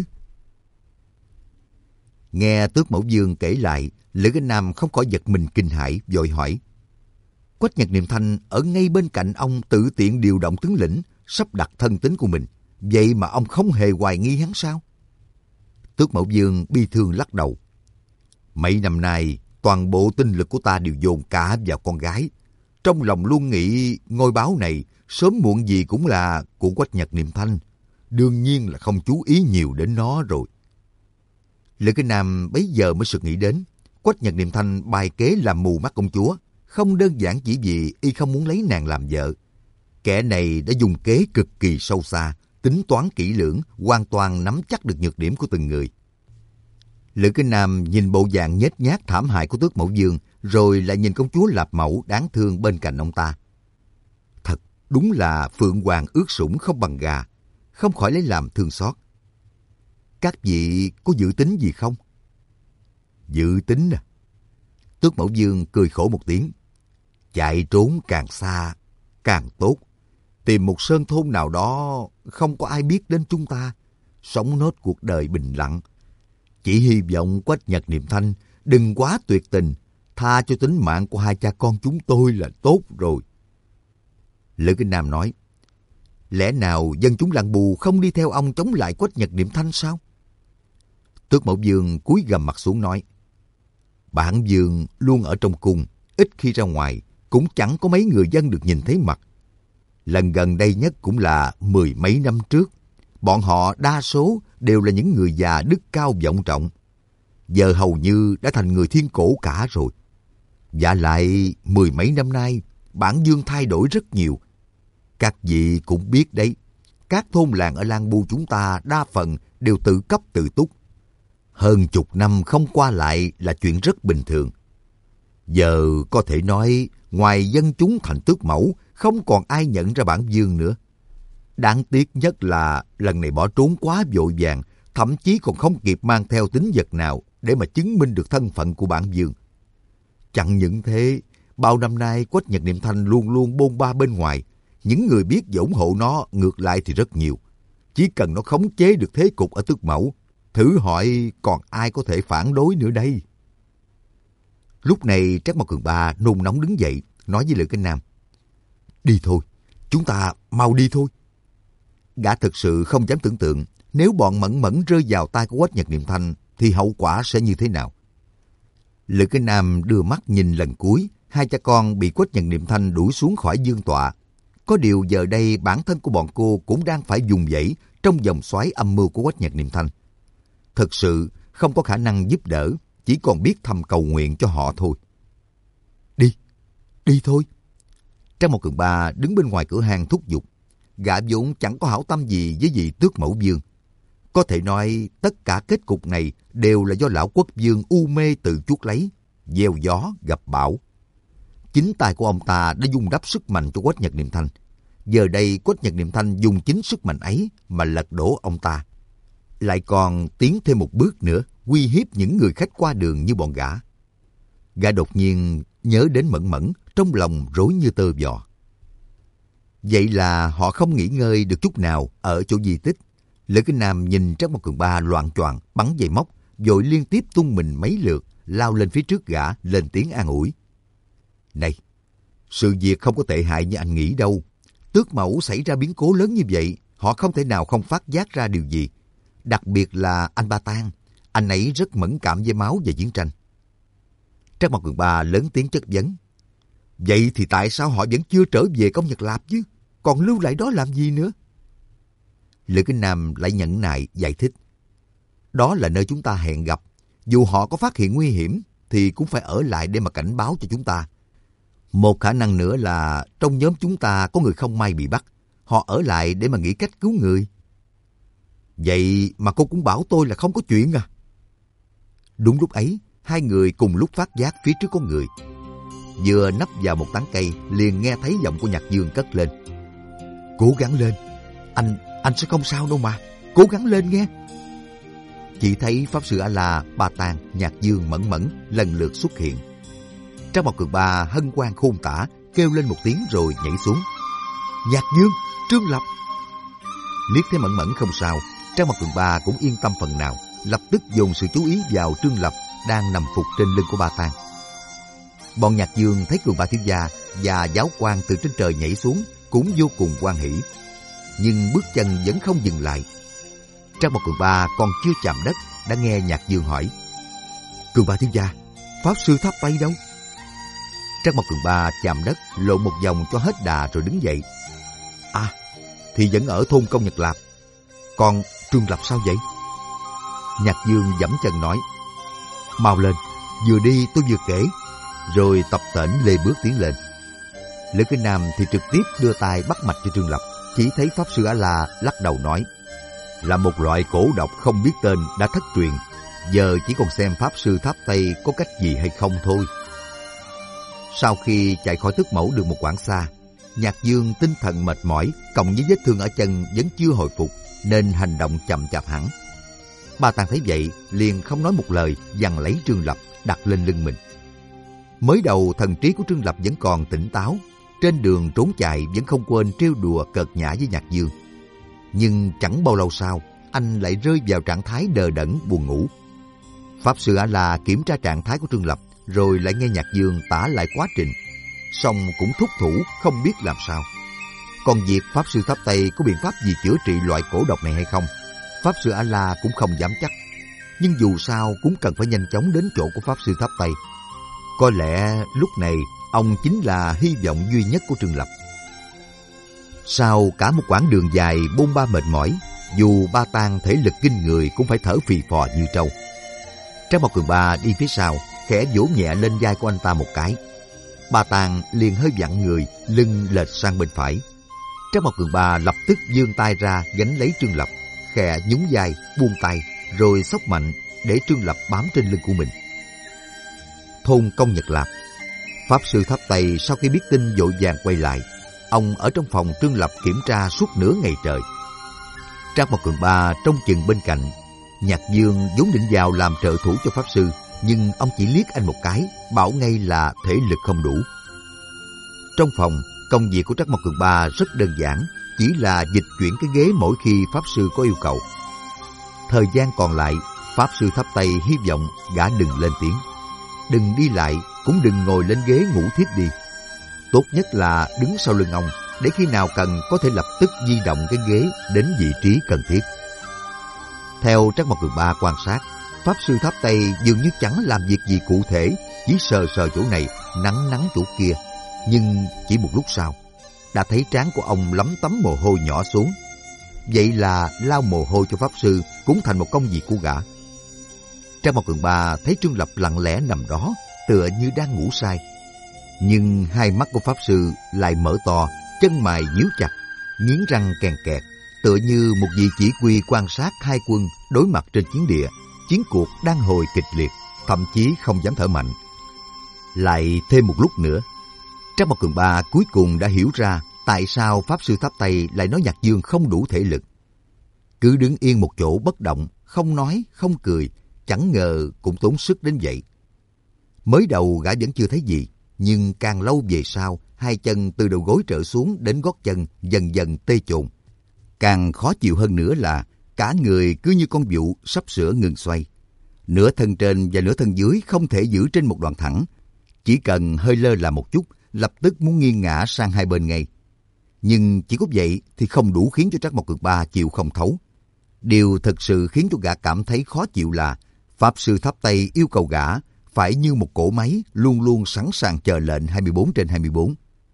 Nghe Tước Mẫu Dương kể lại, Lữ Kinh Nam không khỏi giật mình kinh hãi, vội hỏi. Quách Nhật Niệm Thanh ở ngay bên cạnh ông tự tiện điều động tướng lĩnh, sắp đặt thân tín của mình. Vậy mà ông không hề hoài nghi hắn sao? Tước Mẫu Dương bi thương lắc đầu. Mấy năm nay, toàn bộ tinh lực của ta đều dồn cả vào con gái. Trong lòng luôn nghĩ ngôi báo này sớm muộn gì cũng là của Quách Nhật Niệm Thanh. Đương nhiên là không chú ý nhiều đến nó rồi. Lữ Kinh Nam bấy giờ mới sực nghĩ đến. Quách Nhật Niệm Thanh bài kế làm mù mắt công chúa. Không đơn giản chỉ vì y không muốn lấy nàng làm vợ. Kẻ này đã dùng kế cực kỳ sâu xa, tính toán kỹ lưỡng, hoàn toàn nắm chắc được nhược điểm của từng người. Lữ Kinh Nam nhìn bộ dạng nhếch nhác thảm hại của Tước Mẫu Dương, rồi lại nhìn công chúa Lạp Mẫu đáng thương bên cạnh ông ta. Thật đúng là phượng hoàng ướt sũng không bằng gà, không khỏi lấy làm thương xót. Các vị có dự tính gì không? Dự tính à? Tước Mẫu Dương cười khổ một tiếng. Chạy trốn càng xa, càng tốt. Tìm một sơn thôn nào đó không có ai biết đến chúng ta. Sống nốt cuộc đời bình lặng. Chỉ hy vọng Quách Nhật Niệm Thanh đừng quá tuyệt tình. Tha cho tính mạng của hai cha con chúng tôi là tốt rồi. Lữ Kinh Nam nói. Lẽ nào dân chúng Lan Bu không đi theo ông chống lại Quách Nhật Niệm Thanh sao? Tước Mẫu Dương cúi gằm mặt xuống nói. Bản vương luôn ở trong cung, ít khi ra ngoài, cũng chẳng có mấy người dân được nhìn thấy mặt. Lần gần đây nhất cũng là 10 mấy năm trước. Bọn họ đa số đều là những người già đức cao vọng trọng. Giờ hầu như đã thành người thiên cổ cả rồi. Và lại 10 mấy năm nay, bản vương thay đổi rất nhiều. Các vị cũng biết đấy, các thôn làng ở Lan Bu chúng ta đa phần đều tự cấp tự túc. Hơn chục năm không qua lại là chuyện rất bình thường. Giờ có thể nói, ngoài dân chúng thành Tước Mẫu, không còn ai nhận ra bản vương nữa. Đáng tiếc nhất là lần này bỏ trốn quá vội vàng, thậm chí còn không kịp mang theo tín vật nào để mà chứng minh được thân phận của bản vương. Chẳng những thế, bao năm nay Quách Nhật Niệm Thanh luôn luôn bôn ba bên ngoài. Những người biết và ủng hộ nó ngược lại thì rất nhiều. Chỉ cần nó khống chế được thế cục ở Tước Mẫu, thử hỏi còn ai có thể phản đối nữa đây. Lúc này Trác Mao Cường Ba nôn nóng đứng dậy, nói với Lữ Kinh Nam. Đi thôi, chúng ta mau đi thôi. Gã thực sự không dám tưởng tượng, nếu bọn Mẫn Mẫn rơi vào tay của Quách Nhật Niệm Thanh thì hậu quả sẽ như thế nào. Lữ Kinh Nam đưa mắt nhìn lần cuối, hai cha con bị Quách Nhật Niệm Thanh đuổi xuống khỏi dương tọa. Có điều giờ đây bản thân của bọn cô cũng đang phải dùng dãy trong vòng xoáy âm mưu của Quách Nhật Niệm Thanh. Thực sự không có khả năng giúp đỡ, chỉ còn biết thầm cầu nguyện cho họ thôi. Đi thôi. Trác Mao Cường Ba đứng bên ngoài cửa hàng thúc giục. Gã vốn chẳng có hảo tâm gì với vị Tước Mẫu Dương. Có thể nói tất cả kết cục này đều là do lão quốc vương u mê tự chuốc lấy, gieo gió gặp bão. Chính tay của ông ta đã dung đắp sức mạnh cho Quách Nhật Niệm Thanh. Giờ đây Quách Nhật Niệm Thanh dùng chính sức mạnh ấy mà lật đổ ông ta. Lại còn tiến thêm một bước nữa, uy hiếp những người khách qua đường như bọn gã. Gã đột nhiên nhớ đến Mẫn Mẫn, trong lòng rối như tơ vò. Vậy là họ không nghỉ ngơi được chút nào ở chỗ di tích. Lữ Kinh Nam nhìn Trác Mộc Cường Ba loạng choạng bắn dây móc, vội liên tiếp tung mình mấy lượt, lao lên phía trước gã, lên tiếng an ủi. Này, sự việc không có tệ hại như anh nghĩ đâu. Tước Mẫu xảy ra biến cố lớn như vậy, họ không thể nào không phát giác ra điều gì. Đặc biệt là anh Ba Tang, anh ấy rất mẫn cảm với máu và chiến tranh. Trác Mộc Cường Ba lớn tiếng chất vấn. Vậy thì tại sao họ vẫn chưa trở về Công Nhật Lạp chứ? Còn lưu lại đó làm gì nữa? Lữ Kinh Nam lại nhẫn nại giải thích. Đó là nơi chúng ta hẹn gặp. Dù họ có phát hiện nguy hiểm thì cũng phải ở lại để mà cảnh báo cho chúng ta. Một khả năng nữa là trong nhóm chúng ta có người không may bị bắt. Họ ở lại để mà nghĩ cách cứu người. Vậy mà cô cũng bảo tôi là không có chuyện à? Đúng lúc ấy, hai người cùng lúc phát giác phía trước có người. Vừa nấp vào một tán cây, liền nghe thấy giọng của Nhạc Dương cất lên. Cố gắng lên, anh sẽ không sao đâu mà, cố gắng lên nghe. Chỉ thấy Pháp Sư A-la, Ba Tang, Nhạc Dương, Mẫn Mẫn lần lượt xuất hiện. Trác Mộc Cường Ba hân hoan khôn tả, kêu lên một tiếng rồi nhảy xuống. Nhạc Dương, Trương Lập. Liếc thấy Mẫn Mẫn không sao, Trác Mộc Cường Ba cũng yên tâm phần nào, lập tức dồn sự chú ý vào Trương Lập đang nằm phục trên lưng của Ba Tang. Bọn Nhạc Dương thấy Cường Ba thiếu gia và giáo quan từ trên trời nhảy xuống cũng vô cùng hoan hỉ, nhưng bước chân vẫn không dừng lại. Trác Mộc Cường Ba còn chưa chạm đất đã nghe Nhạc Dương hỏi: Cường Ba thiếu gia, Pháp Sư Tháp Tây đâu? Trác Mộc Cường Ba chạm đất lộn một vòng cho hết đà rồi đứng dậy. À, thì vẫn ở thôn Công Nhật Lạp. Còn Trương Lập sao vậy? Nhạc Dương giẫm chân nói: Mau lên, vừa đi tôi vừa kể. Rồi tập tễnh lê bước tiến lên. Lữ Kinh Nam thì trực tiếp đưa tay bắt mạch cho Trương Lập. Chỉ thấy Pháp Sư A-la lắc đầu nói: Là một loại cổ độc không biết tên đã thất truyền. Giờ chỉ còn xem Pháp Sư Tháp Tây có cách gì hay không thôi. Sau khi chạy khỏi Tước Mẫu được một quãng xa, Nhạc Dương tinh thần mệt mỏi, cộng với vết thương ở chân vẫn chưa hồi phục, nên hành động chậm chạp hẳn. Ba Tang thấy vậy, liền không nói một lời, giằng lấy Trương Lập đặt lên lưng mình. Mới đầu thần trí của Trương Lập vẫn còn tỉnh táo, trên đường trốn chạy vẫn không quên trêu đùa cợt nhã với Nhạc Dương. Nhưng chẳng bao lâu sau, anh lại rơi vào trạng thái đờ đẫn buồn ngủ. Pháp Sư A-la kiểm tra trạng thái của Trương Lập, rồi lại nghe Nhạc Dương tả lại quá trình, song cũng thúc thủ không biết làm sao. Còn việc Pháp Sư Tháp Tây có biện pháp gì chữa trị loại cổ độc này hay không, Pháp Sư A-la cũng không dám chắc. Nhưng dù sao cũng cần phải nhanh chóng đến chỗ của Pháp Sư Tháp Tây. Có lẽ lúc này ông chính là hy vọng duy nhất của Trương Lập. Sau cả một quãng đường dài bôn ba mệt mỏi, dù Ba Tang thể lực kinh người cũng phải thở phì phò như trâu. Trác Mộc Cường Ba đi phía sau, khẽ vỗ nhẹ lên vai của anh ta một cái. Ba Tang liền hơi vặn người, lưng lệch sang bên phải. Trác Mộc Cường Ba lập tức giương tay ra gánh lấy Trương Lập, khẽ nhún vai, buông tay, rồi xốc mạnh để Trương Lập bám trên lưng của mình. Thôn Công Nhật Lạp. Pháp Sư Tháp Tây sau khi biết tin vội vàng quay lại. Ông ở trong phòng Trương Lập kiểm tra suốt nửa ngày trời. Trác Mộc Cường Ba trông chừng bên cạnh. Nhạc Dương vốn định vào làm trợ thủ cho Pháp Sư, nhưng ông chỉ liếc anh một cái, bảo ngay là thể lực không đủ. Trong phòng, công việc của Trác Mộc Cường Ba rất đơn giản, chỉ là dịch chuyển cái ghế mỗi khi Pháp Sư có yêu cầu. Thời gian còn lại, Pháp Sư Tháp Tây hy vọng gã đừng lên tiếng. Đừng đi lại, cũng đừng ngồi lên ghế ngủ thiếp đi. Tốt nhất là đứng sau lưng ông, để khi nào cần có thể lập tức di động cái ghế đến vị trí cần thiết. Theo Trác Mộc Cường Ba quan sát, Pháp Sư Tháp Tây dường như chẳng làm việc gì cụ thể, chỉ sờ sờ chỗ này, nắng nắng chỗ kia. Nhưng chỉ một lúc sau, đã thấy trán của ông lấm tấm mồ hôi nhỏ xuống. Vậy là lau mồ hôi cho Pháp Sư cũng thành một công việc của gã. Trác Mộc Cường Ba thấy Trương Lập lặng lẽ nằm đó, tựa như đang ngủ say. Nhưng hai mắt của Pháp Sư lại mở to, chân mày nhíu chặt, nghiến răng kèn kẹt, tựa như một vị chỉ huy quan sát hai quân đối mặt trên chiến địa. Chiến cuộc đang hồi kịch liệt, thậm chí không dám thở mạnh. Lại thêm một lúc nữa, Trác Mộc Cường Ba cuối cùng đã hiểu ra tại sao Pháp Sư Tháp Tây lại nói Nhạc Dương không đủ thể lực. Cứ đứng yên một chỗ bất động, không nói, không cười, chẳng ngờ cũng tốn sức đến vậy. Mới đầu gã vẫn chưa thấy gì, nhưng càng lâu về sau, hai chân từ đầu gối trở xuống đến gót chân dần dần tê chồn. Càng khó chịu hơn nữa là cả người cứ như con vụ sắp sửa ngừng xoay. Nửa thân trên và nửa thân dưới không thể giữ trên một đoạn thẳng. Chỉ cần hơi lơ là một chút, lập tức muốn nghiêng ngã sang hai bên ngay. Nhưng chỉ có vậy thì không đủ khiến cho Trác Mộc Cường Ba chịu không thấu. Điều thực sự khiến cho gã cảm thấy khó chịu là Pháp Sư Tháp Tây yêu cầu gã phải như một cỗ máy luôn luôn sẵn sàng chờ lệnh 24/24.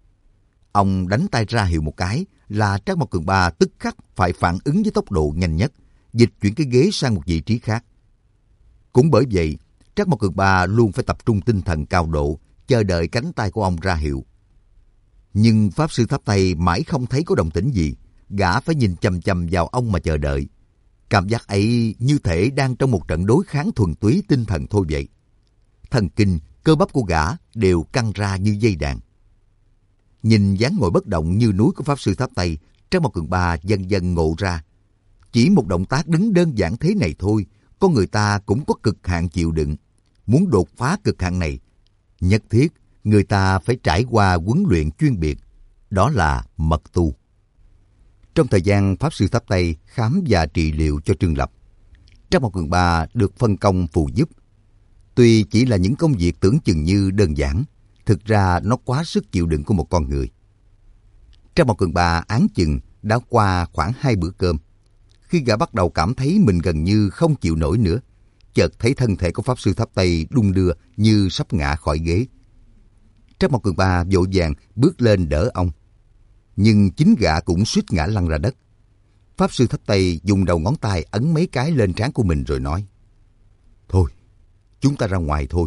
Ông đánh tay ra hiệu một cái là Trác Mộc Cường Ba tức khắc phải phản ứng với tốc độ nhanh nhất, dịch chuyển cái ghế sang một vị trí khác. Cũng bởi vậy, Trác Mộc Cường Ba luôn phải tập trung tinh thần cao độ, chờ đợi cánh tay của ông ra hiệu. Nhưng Pháp Sư Tháp Tây mãi không thấy có động tĩnh gì, gã phải nhìn chằm chằm vào ông mà chờ đợi. Cảm giác ấy như thể đang trong một trận đối kháng thuần túy tinh thần thôi vậy. Thần kinh, cơ bắp của gã đều căng ra như dây đàn. Nhìn dáng ngồi bất động như núi của Pháp Sư Tháp Tây, Trác Mộc Cường Ba dần dần ngộ ra. Chỉ một động tác đứng đơn giản thế này thôi, con người ta cũng có cực hạn chịu đựng. Muốn đột phá cực hạn này, nhất thiết người ta phải trải qua huấn luyện chuyên biệt, đó là mật tu. Trong thời gian Pháp Sư Tháp Tây khám và trị liệu cho Trương Lập, Trác Mộc Cường Ba được phân công phụ giúp. Tuy chỉ là những công việc tưởng chừng như đơn giản, thực ra nó quá sức chịu đựng của một con người. Trác Mộc Cường Ba áng chừng đã qua khoảng 2 bữa cơm. Khi gã bắt đầu cảm thấy mình gần như không chịu nổi nữa, chợt thấy thân thể của Pháp Sư Tháp Tây đung đưa như sắp ngã khỏi ghế. Trác Mộc Cường Ba vội vàng bước lên đỡ ông. Nhưng chính gã cũng suýt ngã lăn ra đất. Pháp Sư Tháp Tây dùng đầu ngón tay ấn mấy cái lên trán của mình rồi nói: "Thôi, chúng ta ra ngoài thôi."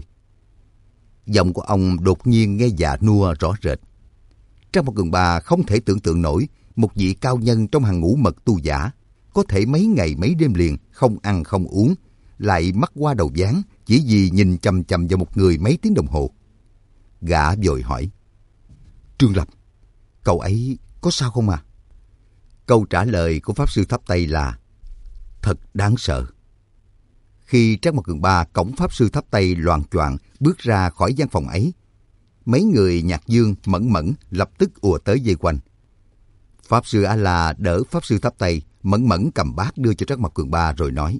Giọng của ông đột nhiên nghe già nua rõ rệt. Trác Mộc Cường Ba không thể tưởng tượng nổi một vị cao nhân trong hàng ngũ mật tu giả có thể mấy ngày mấy đêm liền không ăn không uống, lại mắt qua đầu váng chỉ vì nhìn chằm chằm vào một người mấy tiếng đồng hồ. Gã vội hỏi: "Trương Lập, cậu ấy có sao không à?" Câu trả lời của Pháp Sư Tháp Tây là: "Thật đáng sợ." Khi Trác Mộc Cường Ba cõng Pháp Sư Tháp Tây loạng choạng bước ra khỏi gian phòng ấy, mấy người Nhạc Dương, Mẫn Mẫn lập tức ùa tới vây quanh. Pháp Sư A-la đỡ Pháp Sư Tháp Tây, Mẫn Mẫn cầm bát đưa cho Trác Mộc Cường Ba rồi nói: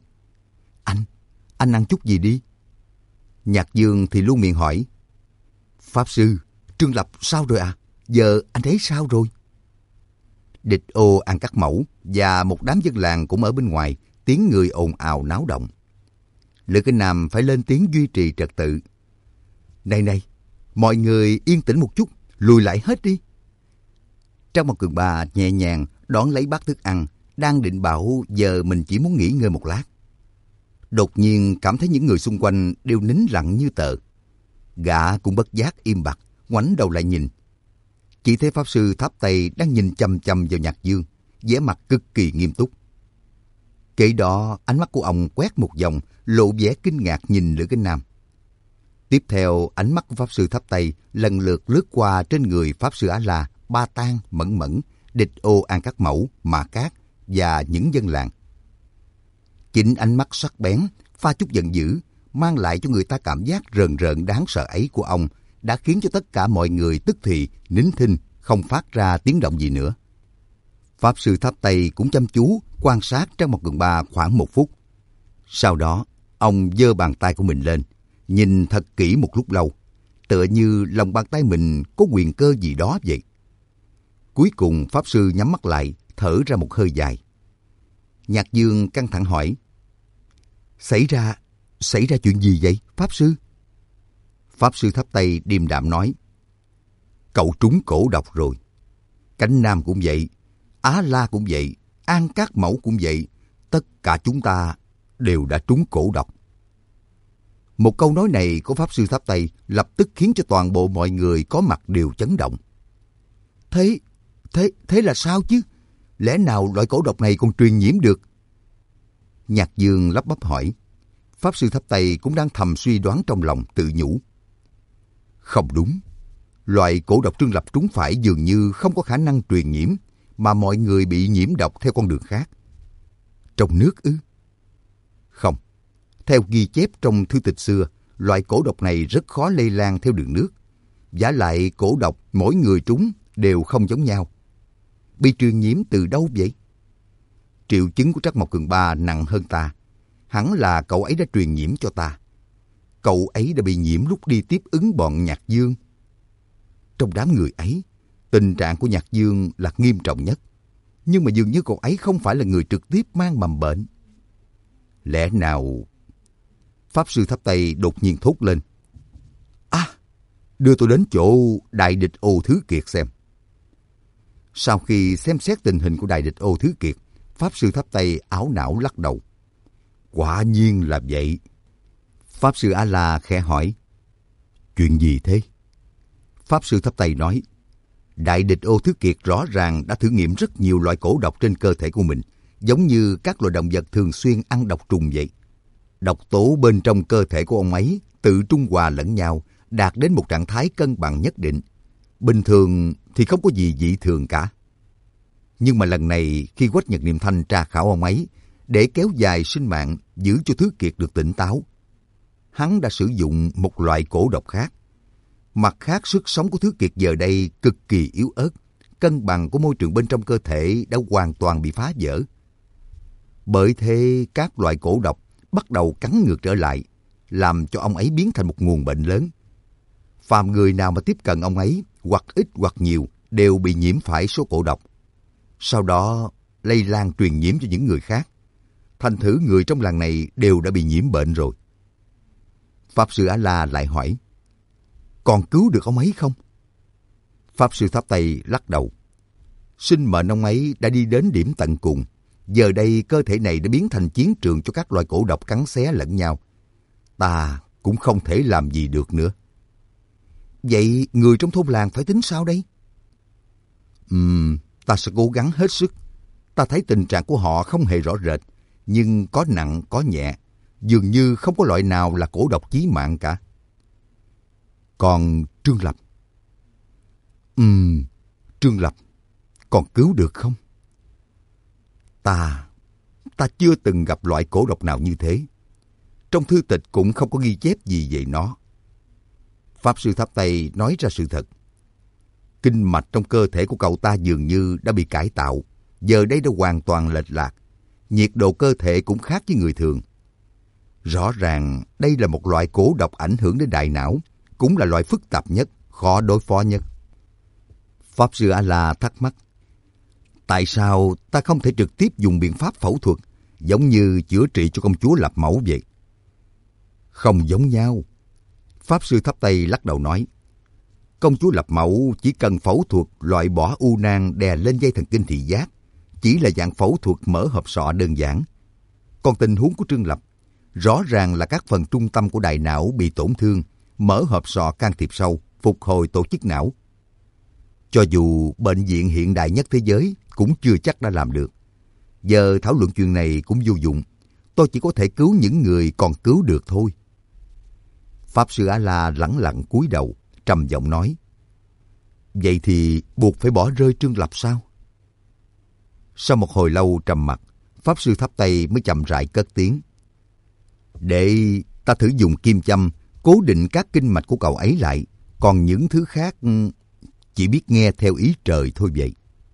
Anh ăn chút gì đi." Nhạc Dương thì luôn miệng hỏi: "Pháp Sư, Trương Lập sao rồi à? Giờ anh ấy sao rồi?" Địch Ô, An Cắt Mẫu và một đám dân làng cũng ở bên ngoài, tiếng người ồn ào náo động. Lữ Kinh Nam phải lên tiếng duy trì trật tự: Này, mọi người yên tĩnh một chút, lùi lại hết đi." Trác Mộc Cường Ba nhẹ nhàng đón lấy bát thức ăn, đang định bảo giờ mình chỉ muốn nghỉ ngơi một lát. Đột nhiên cảm thấy những người xung quanh đều nín lặng như tờ. Gã cũng bất giác im bặt, ngoảnh đầu lại nhìn. Chỉ thấy Pháp Sư Tháp Tây đang nhìn chằm chằm vào Nhạc Dương, vẻ mặt cực kỳ nghiêm túc. Kể đó ánh mắt của ông quét một vòng, lộ vẻ kinh ngạc nhìn Lữ Kinh Nam. Tiếp theo ánh mắt của Pháp Sư Tháp Tây lần lượt lướt qua trên người Pháp Sư A-la, Ba Tang, Mẫn Mẫn, Địch Ô, An Cắt Mẫu, Mã Cát và những dân làng. Chính ánh mắt sắc bén, pha chút giận dữ, mang lại cho người ta cảm giác rờn rợn đáng sợ ấy của ông đã khiến cho tất cả mọi người tức thì nín thinh, không phát ra tiếng động gì nữa. Pháp Sư Tháp Tây cũng chăm chú quan sát Trác Mộc Cường Ba khoảng 1 phút. Sau đó, ông giơ bàn tay của mình lên, nhìn thật kỹ một lúc lâu, tựa như lòng bàn tay mình có quyền cơ gì đó vậy. Cuối cùng Pháp Sư nhắm mắt lại, thở ra một hơi dài. Nhạc Dương căng thẳng hỏi: Xảy ra chuyện gì vậy, Pháp Sư? Pháp Sư Tháp Tây điềm đạm nói: Cậu trúng cổ độc rồi. Cánh Nam cũng vậy, Á La cũng vậy, An Cát Mẫu cũng vậy. Tất cả chúng ta đều đã trúng cổ độc. Một câu nói này của Pháp Sư Tháp Tây lập tức khiến cho toàn bộ mọi người có mặt đều chấn động. Thế là sao chứ? lẽ nào loại cổ độc này còn truyền nhiễm được? Nhạc Dương lắp bắp hỏi. Pháp Sư Tháp Tây cũng đang thầm suy đoán trong lòng, tự nhủ. Không đúng. Loại cổ độc Trương Lập trúng phải dường như không có khả năng truyền nhiễm, mà mọi người bị nhiễm độc theo con đường khác. Trong nước ư? Không. Theo ghi chép trong thư tịch xưa, loại cổ độc này rất khó lây lan theo đường nước. Vả lại cổ độc mỗi người trúng đều không giống nhau. Bị truyền nhiễm từ đâu vậy? Triệu chứng của Trắc Mộc Cường Ba nặng hơn ta. Hẳn là cậu ấy đã truyền nhiễm cho ta. Cậu ấy đã bị nhiễm lúc đi tiếp ứng bọn Nhạc Dương. Trong đám người ấy, tình trạng của Nhạc Dương là nghiêm trọng nhất. Nhưng mà dường như cậu ấy không phải là người trực tiếp mang mầm bệnh. Lẽ nào... Pháp Sư Tháp Tây đột nhiên thốt lên. Đưa tôi đến chỗ Đại Địch Ô Thứ Kiệt xem. Sau khi xem xét tình hình của Đại Địch Ô Thứ Kiệt, Pháp Sư Tháp Tây ảo não lắc đầu. Quả nhiên là vậy. Pháp Sư A-la khẽ hỏi. Chuyện gì thế? Pháp Sư Tháp Tây nói. Đại Địch Ô Thứ Kiệt rõ ràng đã thử nghiệm rất nhiều loại cổ độc trên cơ thể của mình, giống như các loài động vật thường xuyên ăn độc trùng vậy. Độc tố bên trong cơ thể của ông ấy tự trung hòa lẫn nhau, đạt đến một trạng thái cân bằng nhất định. Bình thường thì không có gì dị thường cả. Nhưng mà lần này khi Quách Nhật Niệm Thanh tra khảo ông ấy, để kéo dài sinh mạng, giữ cho Thứ Kiệt được tỉnh táo, hắn đã sử dụng một loại cổ độc khác. Mặt khác, sức sống của Thứ Kiệt giờ đây cực kỳ yếu ớt, cân bằng của môi trường bên trong cơ thể đã hoàn toàn bị phá vỡ. Bởi thế, các loại cổ độc bắt đầu cắn ngược trở lại, làm cho ông ấy biến thành một nguồn bệnh lớn. Phàm người nào mà tiếp cận ông ấy, hoặc ít hoặc nhiều, đều bị nhiễm phải số cổ độc. Sau đó, lây lan truyền nhiễm cho những người khác. Thành thử người trong làng này đều đã bị nhiễm bệnh rồi. Pháp Sư A-la lại hỏi. Còn cứu được ông ấy không? Pháp Sư Tháp Tây lắc đầu. Sinh mệnh ông ấy đã đi đến điểm tận cùng. Giờ đây cơ thể này đã biến thành chiến trường cho các loài cổ độc cắn xé lẫn nhau. Ta cũng không thể làm gì được nữa. Vậy người trong thôn làng phải tính sao đây? Ta sẽ cố gắng hết sức. Ta thấy tình trạng của họ không hề rõ rệt, nhưng có nặng có nhẹ. Dường như không có loại nào là cổ độc chí mạng cả. Còn Trương Lập? Trương Lập, còn cứu được không? Ta chưa từng gặp loại cổ độc nào như thế. Trong thư tịch cũng không có ghi chép gì về nó. Pháp Sư Tháp Tây nói ra sự thật. Kinh mạch trong cơ thể của cậu ta dường như đã bị cải tạo, giờ đây đã hoàn toàn lệch lạc. Nhiệt độ cơ thể cũng khác với người thường. Rõ ràng đây là một loại cổ độc ảnh hưởng đến đại não, cũng là loại phức tạp nhất, khó đối phó nhất. Pháp Sư A-la thắc mắc. Tại sao ta không thể trực tiếp dùng biện pháp phẫu thuật, giống như chữa trị cho công chúa Lập Mẫu vậy? Không giống nhau. Pháp Sư Tháp Tây lắc đầu nói. Công chúa Lập Mẫu chỉ cần phẫu thuật loại bỏ u nang đè lên dây thần kinh thị giác, chỉ là dạng phẫu thuật mở hộp sọ đơn giản. Còn tình huống của Trương Lập, rõ ràng là các phần trung tâm của đại não bị tổn thương, mở hộp sọ can thiệp sâu, phục hồi tổ chức não. Cho dù bệnh viện hiện đại nhất thế giới cũng chưa chắc đã làm được. Giờ thảo luận chuyện này cũng vô dụng. Tôi chỉ có thể cứu những người còn cứu được thôi. Pháp Sư A-la lẳng lặng cúi đầu, trầm giọng nói. Vậy thì buộc phải bỏ rơi Trương Lập sao? Sau một hồi lâu trầm mặc, Pháp Sư Tháp Tây mới chậm rãi cất tiếng. Để ta thử dùng kim châm cố định các kinh mạch của cậu ấy lại, còn những thứ khác chỉ biết nghe theo ý trời thôi vậy.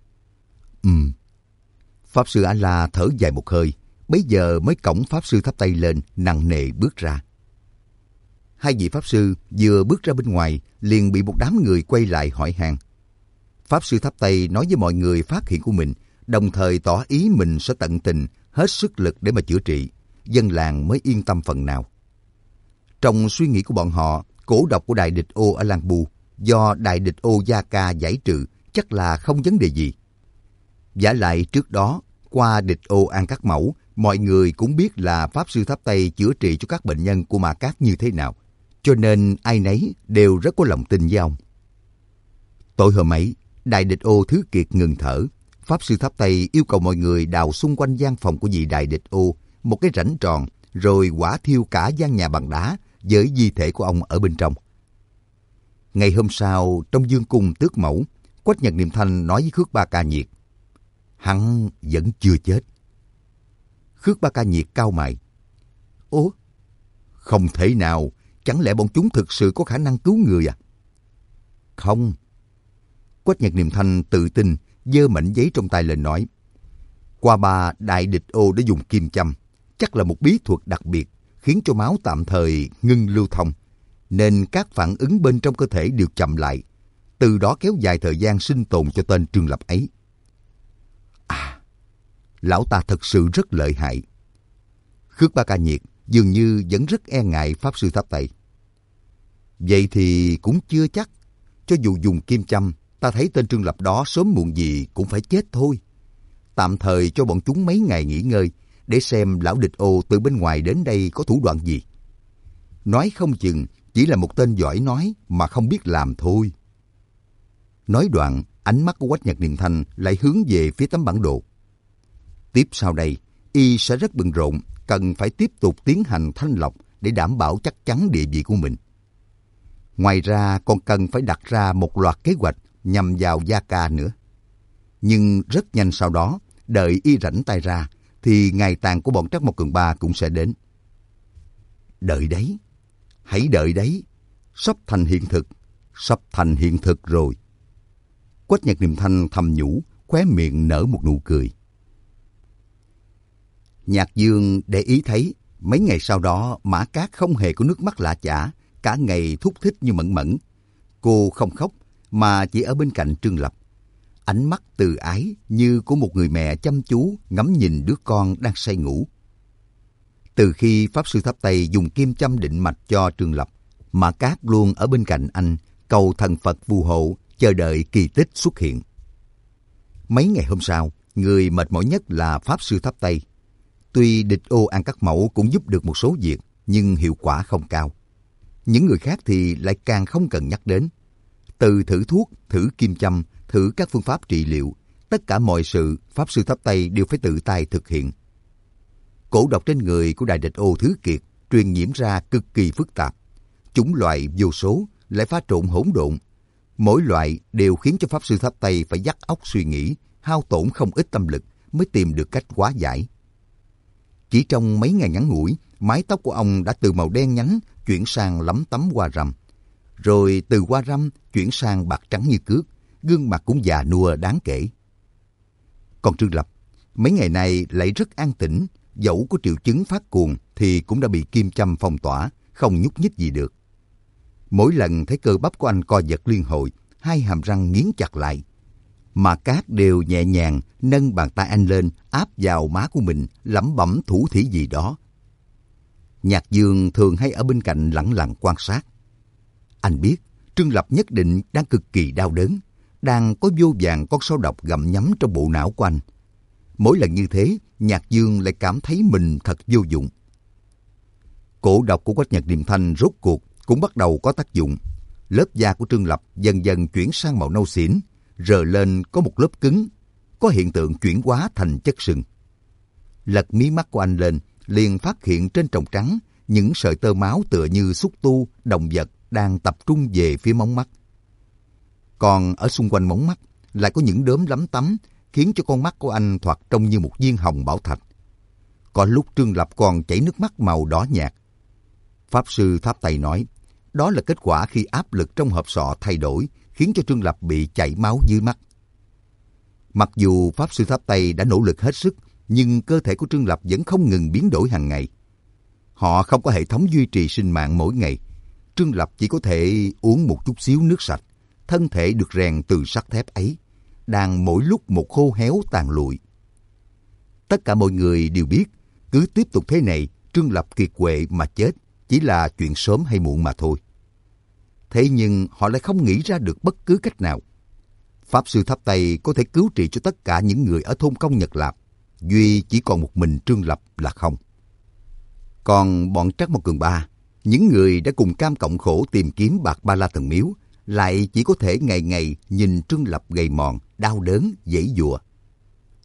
Pháp Sư A-la thở dài một hơi, bấy giờ mới cõng Pháp Sư Tháp Tây lên, nặng nề bước ra. Hai vị Pháp Sư vừa bước ra bên ngoài, liền bị một đám người quay lại hỏi han. Pháp Sư Tháp Tây nói với mọi người phát hiện của mình, đồng thời tỏ ý mình sẽ tận tình, hết sức lực để mà chữa trị. Dân làng mới yên tâm phần nào. Trong suy nghĩ của bọn họ, cổ độc của Đại Địch Ô ở Lang Bu do Đại Địch Ô Gia Ca giải trừ chắc là không vấn đề gì. Vả lại trước đó, qua Địch Ô An Các Mẫu, mọi người cũng biết là Pháp Sư Tháp Tây chữa trị cho các bệnh nhân của Ma Cát như thế nào, cho nên ai nấy đều rất có lòng tin với ông. Tối hôm ấy, Đại Địch Ô Thứ Kiệt ngừng thở, Pháp Sư Tháp Tây yêu cầu mọi người đào xung quanh gian phòng của vị Đại Địch Ô một cái rãnh tròn, rồi hỏa thiêu cả gian nhà bằng đá với di thể của ông ở bên trong. Ngày hôm sau, trong dương cung tước mẫu, Quách Nhật Niệm Thanh nói với Khước Ba Ca Nhiệt: hắn vẫn chưa chết. Khước Ba Ca Nhiệt cau mày: ủa, không thể nào, chẳng lẽ bọn chúng thực sự có khả năng cứu người à? Không. Quách Nhật Niệm Thanh tự tin giơ mảnh giấy trong tay lên nói: qua ba Đại Địch Ô đã dùng kim châm, chắc là một bí thuật đặc biệt khiến cho máu tạm thời ngưng lưu thông, nên các phản ứng bên trong cơ thể đều chậm lại, từ đó kéo dài thời gian sinh tồn cho tên Trương Lập ấy. À, lão ta thật sự rất lợi hại. Khước Ba Ca Nhiệt dường như vẫn rất e ngại Pháp Sư Tháp Tây. Vậy thì cũng chưa chắc. Cho dù dùng kim châm, ta thấy tên Trương Lập đó sớm muộn gì cũng phải chết thôi. Tạm thời cho bọn chúng mấy ngày nghỉ ngơi, để xem lão Địch Ô từ bên ngoài đến đây có thủ đoạn gì. Nói không chừng chỉ là một tên giỏi nói mà không biết làm thôi. Nói đoạn, ánh mắt của Quách Nhật Niệm Thanh lại hướng về phía tấm bản đồ. Tiếp sau đây, y sẽ rất bận rộn, cần phải tiếp tục tiến hành thanh lọc để đảm bảo chắc chắn địa vị của mình. Ngoài ra còn cần phải đặt ra một loạt kế hoạch nhằm vào Gia Ca nữa. Nhưng rất nhanh sau đó, đợi y rảnh tay ra, thì ngày tàn của bọn Trắc Mộc Cường Ba cũng sẽ đến. Đợi đấy, hãy đợi đấy, sắp thành hiện thực, sắp thành hiện thực rồi. Quách Nhật Niệm Thanh thầm nhủ, khóe miệng nở một nụ cười. Nhạc Dương để ý thấy, mấy ngày sau đó Mã Cát không hề có nước mắt lã chả, cả ngày thúc thích như mẫn mẫn. Cô không khóc, mà chỉ ở bên cạnh Trương Lập. Ánh mắt từ ái như của một người mẹ chăm chú ngắm nhìn đứa con đang say ngủ. Từ khi Pháp Sư Tháp Tây dùng kim châm định mạch cho Trương Lập, Mã Cát luôn ở bên cạnh anh, cầu thần Phật phù hộ, chờ đợi kỳ tích xuất hiện. Mấy ngày hôm sau, người mệt mỏi nhất là Pháp Sư Tháp Tây. Tuy Địch Ô An Cắt Mẫu cũng giúp được một số việc, nhưng hiệu quả không cao. Những người khác thì lại càng không cần nhắc đến. Từ thử thuốc, thử kim châm, thử các phương pháp trị liệu, tất cả mọi sự Pháp Sư Tháp Tây đều phải tự tay thực hiện. Cổ độc trên người của Đại Địch Ô Thứ Kiệt truyền nhiễm ra cực kỳ phức tạp. Chủng loại vô số lại pha trộn hỗn độn. Mỗi loại đều khiến cho Pháp Sư Tháp Tây phải vắt óc suy nghĩ, hao tổn không ít tâm lực mới tìm được cách hóa giải. Chỉ trong mấy ngày ngắn ngủi, mái tóc của ông đã từ màu đen nhánh chuyển sang lấm tấm hoa râm. Rồi từ hoa râm chuyển sang bạc trắng như cước, gương mặt cũng già nua đáng kể. Còn Trương Lập, mấy ngày nay lại rất an tĩnh, dẫu có triệu chứng phát cuồng thì cũng đã bị kim châm phong tỏa, không nhúc nhích gì được. Mỗi lần thấy cơ bắp của anh co giật liên hồi, hai hàm răng nghiến chặt lại. Mà Cát đều nhẹ nhàng nâng bàn tay anh lên, áp vào má của mình, lẩm bẩm thủ thỉ gì đó. Nhạc Dương thường hay ở bên cạnh lẳng lặng quan sát. Anh biết Trương Lập nhất định đang cực kỳ đau đớn, đang có vô vàn con sâu độc gặm nhấm trong bộ não của anh. Mỗi lần như thế, Nhạc Dương lại cảm thấy mình thật vô dụng. Cổ độc của Quách Nhật Niệm Thanh rốt cuộc cũng bắt đầu có tác dụng. Lớp da của Trương Lập dần dần chuyển sang màu nâu xỉn, rờ lên có một lớp cứng, có hiện tượng chuyển hóa thành chất sừng. Lật mí mắt của anh lên, liền phát hiện trên tròng trắng những sợi tơ máu tựa như xúc tu, động vật đang tập trung về phía móng mắt. Còn ở xung quanh móng mắt lại có những đốm lấm tấm, khiến cho con mắt của anh thoạt trông như một viên hồng bảo thạch. Có lúc Trương Lập còn chảy nước mắt màu đỏ nhạt. Pháp Sư Tháp Tây nói, đó là kết quả khi áp lực trong hộp sọ thay đổi, khiến cho Trương Lập bị chảy máu dưới mắt. Mặc dù Pháp Sư Tháp Tây đã nỗ lực hết sức, nhưng cơ thể của Trương Lập vẫn không ngừng biến đổi hàng ngày. Họ không có hệ thống duy trì sinh mạng mỗi ngày. Trương Lập chỉ có thể uống một chút xíu nước sạch. Thân thể được rèn từ sắt thép ấy, đang mỗi lúc một khô héo tàn lụi. Tất cả mọi người đều biết, cứ tiếp tục thế này, Trương Lập kiệt quệ mà chết chỉ là chuyện sớm hay muộn mà thôi. Thế nhưng họ lại không nghĩ ra được bất cứ cách nào. Pháp Sư Tháp Tây có thể cứu trị cho tất cả những người ở thôn Công Nhật Lạp, duy chỉ còn một mình Trương Lập là không. Còn bọn Trắc Mộc Cường Ba, những người đã cùng cam cộng khổ tìm kiếm bạc ba la thần miếu, lại chỉ có thể ngày ngày nhìn Trương Lập gầy mòn, đau đớn, giãy giụa.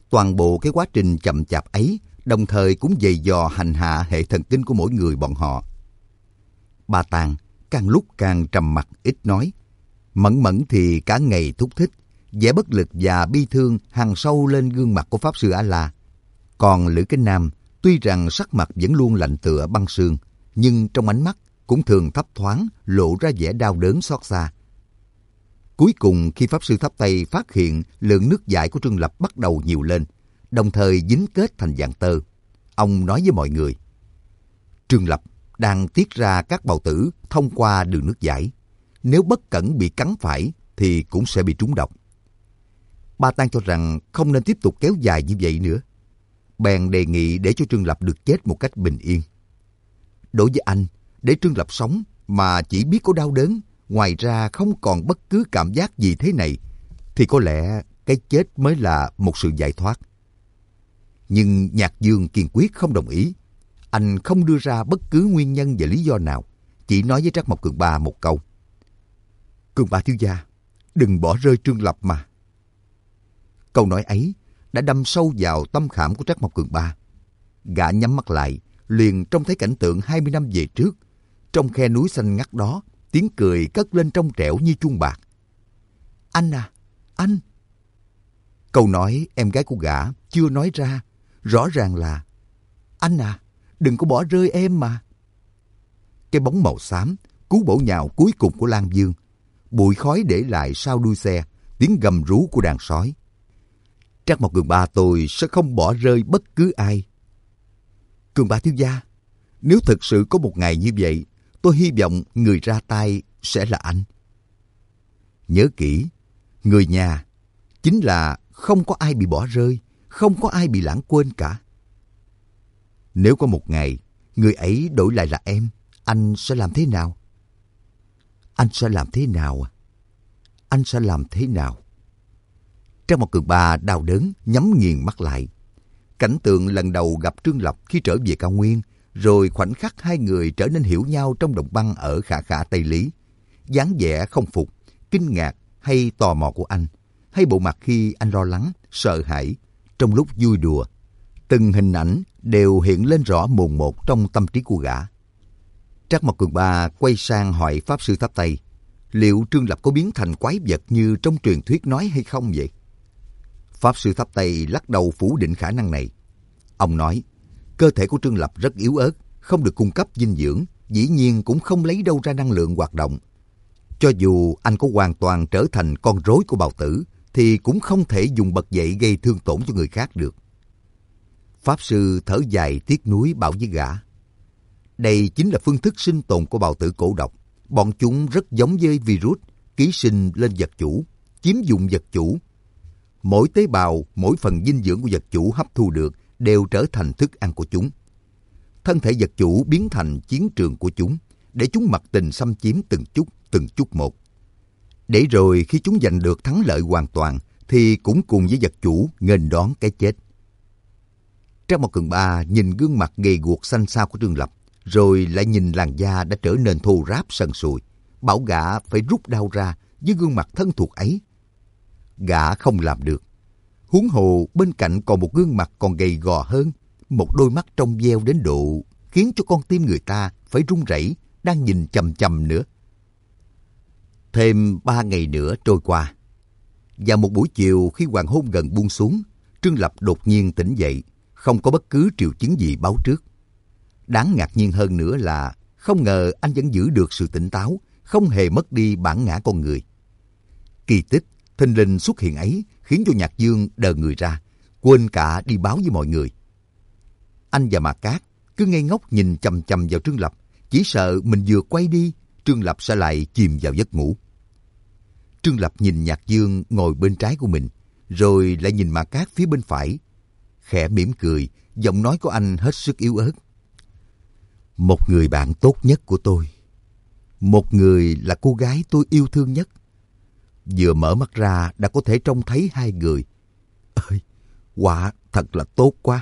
Toàn bộ cái quá trình chậm chạp ấy đồng thời cũng dày dò hành hạ hệ thần kinh của mỗi người bọn họ. Ba Tàng càng lúc càng trầm mặc ít nói. Mẫn Mẫn thì cả ngày thúc thích, vẻ bất lực và bi thương hằn sâu lên gương mặt của Pháp Sư A-la. Còn Lữ Kính Nam tuy rằng sắc mặt vẫn luôn lạnh tựa băng sương, nhưng trong ánh mắt cũng thường thấp thoáng lộ ra vẻ đau đớn xót xa. Cuối cùng khi Pháp Sư Tháp Tây phát hiện lượng nước dãi của Trương Lập bắt đầu nhiều lên, đồng thời dính kết thành dạng tơ, ông nói với mọi người: Trương Lập đang tiết ra các bào tử thông qua đường nước dãi. Nếu bất cẩn bị cắn phải thì cũng sẽ bị trúng độc. Ba Tang cho rằng không nên tiếp tục kéo dài như vậy nữa. Bèn đề nghị để cho Trương Lập được chết một cách bình yên. Đối với anh, để Trương Lập sống mà chỉ biết có đau đớn, ngoài ra không còn bất cứ cảm giác gì thế này, thì có lẽ cái chết mới là một sự giải thoát. Nhưng Nhạc Dương kiên quyết không đồng ý. Anh không đưa ra bất cứ nguyên nhân và lý do nào, chỉ nói với Trác Mộc Cường Ba một câu: Cường Ba thiếu gia, đừng bỏ rơi Trương Lập mà. Câu nói ấy đã đâm sâu vào tâm khảm của Trác Mộc Cường Ba. Gã nhắm mắt lại, liền trông thấy cảnh tượng 20 năm về trước. Trong khe núi xanh ngắt đó, tiếng cười cất lên trong trẻo như chuông bạc. Anh à, anh! Câu nói em gái của gã chưa nói ra, rõ ràng là: Anh à, đừng có bỏ rơi em mà. Cái bóng màu xám, cú bổ nhào cuối cùng của Lan Dương, bụi khói để lại sau đuôi xe, tiếng gầm rú của đàn sói. Trác Mộc Cường Ba tôi sẽ không bỏ rơi bất cứ ai. Cường Ba thiếu gia, nếu thực sự có một ngày như vậy, tôi hy vọng người ra tay sẽ là anh. Nhớ kỹ, người nhà chính là không có ai bị bỏ rơi, không có ai bị lãng quên cả. Nếu có một ngày, người ấy đổi lại là em, anh sẽ làm thế nào? Anh sẽ làm thế nào? Anh sẽ làm thế nào? Trác Mộc Cường Ba đau đớn nhắm nghiền mắt lại. Cảnh tượng lần đầu gặp Trương Lập khi trở về cao nguyên, rồi khoảnh khắc hai người trở nên hiểu nhau trong đồng băng ở Khả Khả Tây Lý. Dáng vẻ không phục, kinh ngạc hay tò mò của anh, hay bộ mặt khi anh lo lắng, sợ hãi, trong lúc vui đùa. Từng hình ảnh đều hiện lên rõ mồn một trong tâm trí của gã. Trác Mộc Cường Ba quay sang hỏi Pháp Sư Tháp Tây: liệu Trương Lập có biến thành quái vật như trong truyền thuyết nói hay không vậy? Pháp Sư Tháp Tây lắc đầu phủ định khả năng này. Ông nói, cơ thể của Trương Lập rất yếu ớt, không được cung cấp dinh dưỡng, dĩ nhiên cũng không lấy đâu ra năng lượng hoạt động. Cho dù anh có hoàn toàn trở thành con rối của bào tử, thì cũng không thể dùng bật dậy gây thương tổn cho người khác được. Pháp Sư thở dài tiếc nuối bảo với gã: đây chính là phương thức sinh tồn của bào tử cổ độc. Bọn chúng rất giống với virus, ký sinh lên vật chủ, chiếm dụng vật chủ. Mỗi tế bào, mỗi phần dinh dưỡng của vật chủ hấp thu được đều trở thành thức ăn của chúng. Thân thể vật chủ biến thành chiến trường của chúng, để chúng mặc tình xâm chiếm từng chút một. Để rồi khi chúng giành được thắng lợi hoàn toàn, thì cũng cùng với vật chủ nghênh đón cái chết. Trác Mộc Cường Ba nhìn gương mặt gầy guộc xanh xao của Trương Lập, rồi lại nhìn làn da đã trở nên thô ráp sần sùi, bảo gã phải rút đau ra với gương mặt thân thuộc ấy. Gã không làm được. Huống hồ bên cạnh còn một gương mặt còn gầy gò hơn, một đôi mắt trong veo đến độ khiến cho con tim người ta phải run rẩy, đang nhìn chằm chằm nữa. Thêm 3 ngày nữa trôi qua. Vào một buổi chiều khi hoàng hôn gần buông xuống, Trương Lập đột nhiên tỉnh dậy, không có bất cứ triệu chứng gì báo trước. Đáng ngạc nhiên hơn nữa là không ngờ anh vẫn giữ được sự tỉnh táo, không hề mất đi bản ngã con người. Kỳ tích thình lình xuất hiện ấy khiến cho Nhạc Dương đờ người ra, quên cả đi báo với mọi người. Anh và Mạc Cát cứ ngây ngốc nhìn chằm chằm vào Trương Lập, chỉ sợ mình vừa quay đi, Trương Lập sẽ lại chìm vào giấc ngủ. Trương Lập nhìn Nhạc Dương ngồi bên trái của mình, rồi lại nhìn Mạc Cát phía bên phải. Khẽ mỉm cười, giọng nói của anh hết sức yếu ớt. Một người bạn tốt nhất của tôi. Một người là cô gái tôi yêu thương nhất. Vừa mở mắt ra đã có thể trông thấy hai người. Ơi, quả thật là tốt quá.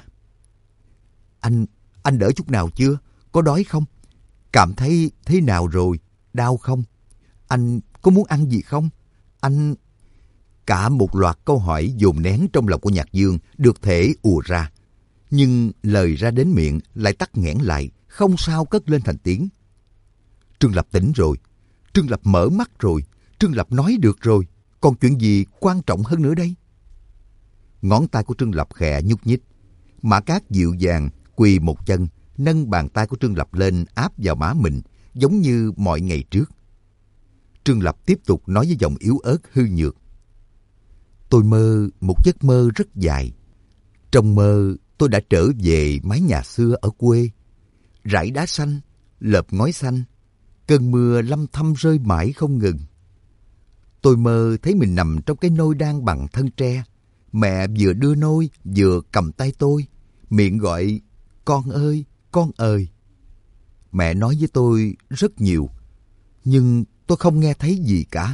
Anh đỡ chút nào chưa? Có đói không? Cảm thấy thế nào rồi? Đau không? Anh có muốn ăn gì không? Cả một loạt câu hỏi dồn nén trong lòng của Nhạc Dương được thể ùa ra. Nhưng lời ra đến miệng lại tắc nghẽn lại, không sao cất lên thành tiếng. Trương Lập tỉnh rồi. Trương Lập mở mắt rồi. Trương Lập nói được rồi. Còn chuyện gì quan trọng hơn nữa đây? Ngón tay của Trương Lập khẽ nhúc nhích. Mã Cát dịu dàng quỳ một chân, nâng bàn tay của Trương Lập lên áp vào má mình, giống như mọi ngày trước. Trương Lập tiếp tục nói với giọng yếu ớt hư nhược. Tôi mơ một giấc mơ rất dài. Trong mơ tôi đã trở về mái nhà xưa ở quê. Rải đá xanh, lợp ngói xanh, cơn mưa lâm thâm rơi mãi không ngừng. Tôi mơ thấy mình nằm trong cái nôi đan bằng thân tre. Mẹ vừa đưa nôi vừa cầm tay tôi, miệng gọi con ơi, con ơi. Mẹ nói với tôi rất nhiều, nhưng tôi không nghe thấy gì cả.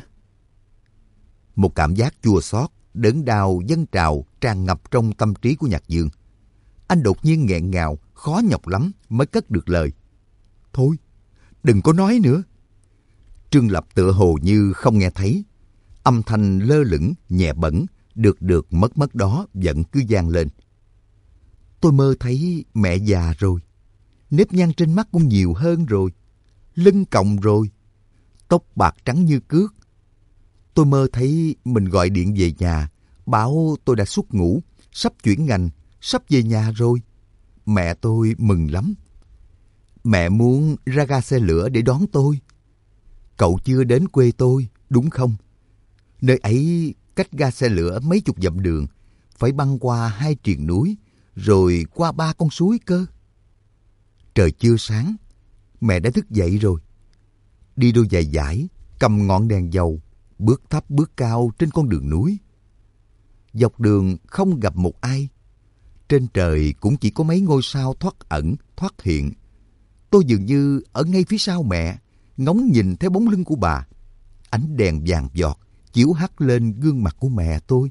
Một cảm giác chua xót, đớn đau dâng trào tràn ngập trong tâm trí của Nhạc Dương. Anh đột nhiên nghẹn ngào, khó nhọc lắm mới cất được lời. Thôi, đừng có nói nữa. Trương Lập tựa hồ như không nghe thấy. Âm thanh lơ lửng, nhẹ bẫng, được mất đó vẫn cứ vang lên. Tôi mơ thấy mẹ già rồi. Nếp nhăn trên mắt cũng nhiều hơn rồi. Lưng còng rồi. Tóc bạc trắng như cước. Tôi mơ thấy mình gọi điện về nhà, bảo tôi đã xuất ngũ, sắp chuyển ngành, sắp về nhà rồi. Mẹ tôi mừng lắm. Mẹ muốn ra ga xe lửa để đón tôi. Cậu chưa đến quê tôi, đúng không? Nơi ấy cách ga xe lửa mấy chục dặm đường, phải băng qua 2 triền núi, rồi qua 3 con suối cơ. Trời chưa sáng, mẹ đã thức dậy rồi. Đi đôi giày vải, cầm ngọn đèn dầu, bước thấp bước cao trên con đường núi. Dọc đường không gặp một ai. Trên trời cũng chỉ có mấy ngôi sao thoát ẩn, thoát hiện. Tôi dường như ở ngay phía sau mẹ, ngóng nhìn theo bóng lưng của bà. Ánh đèn vàng vọt chiếu hắt lên gương mặt của mẹ tôi.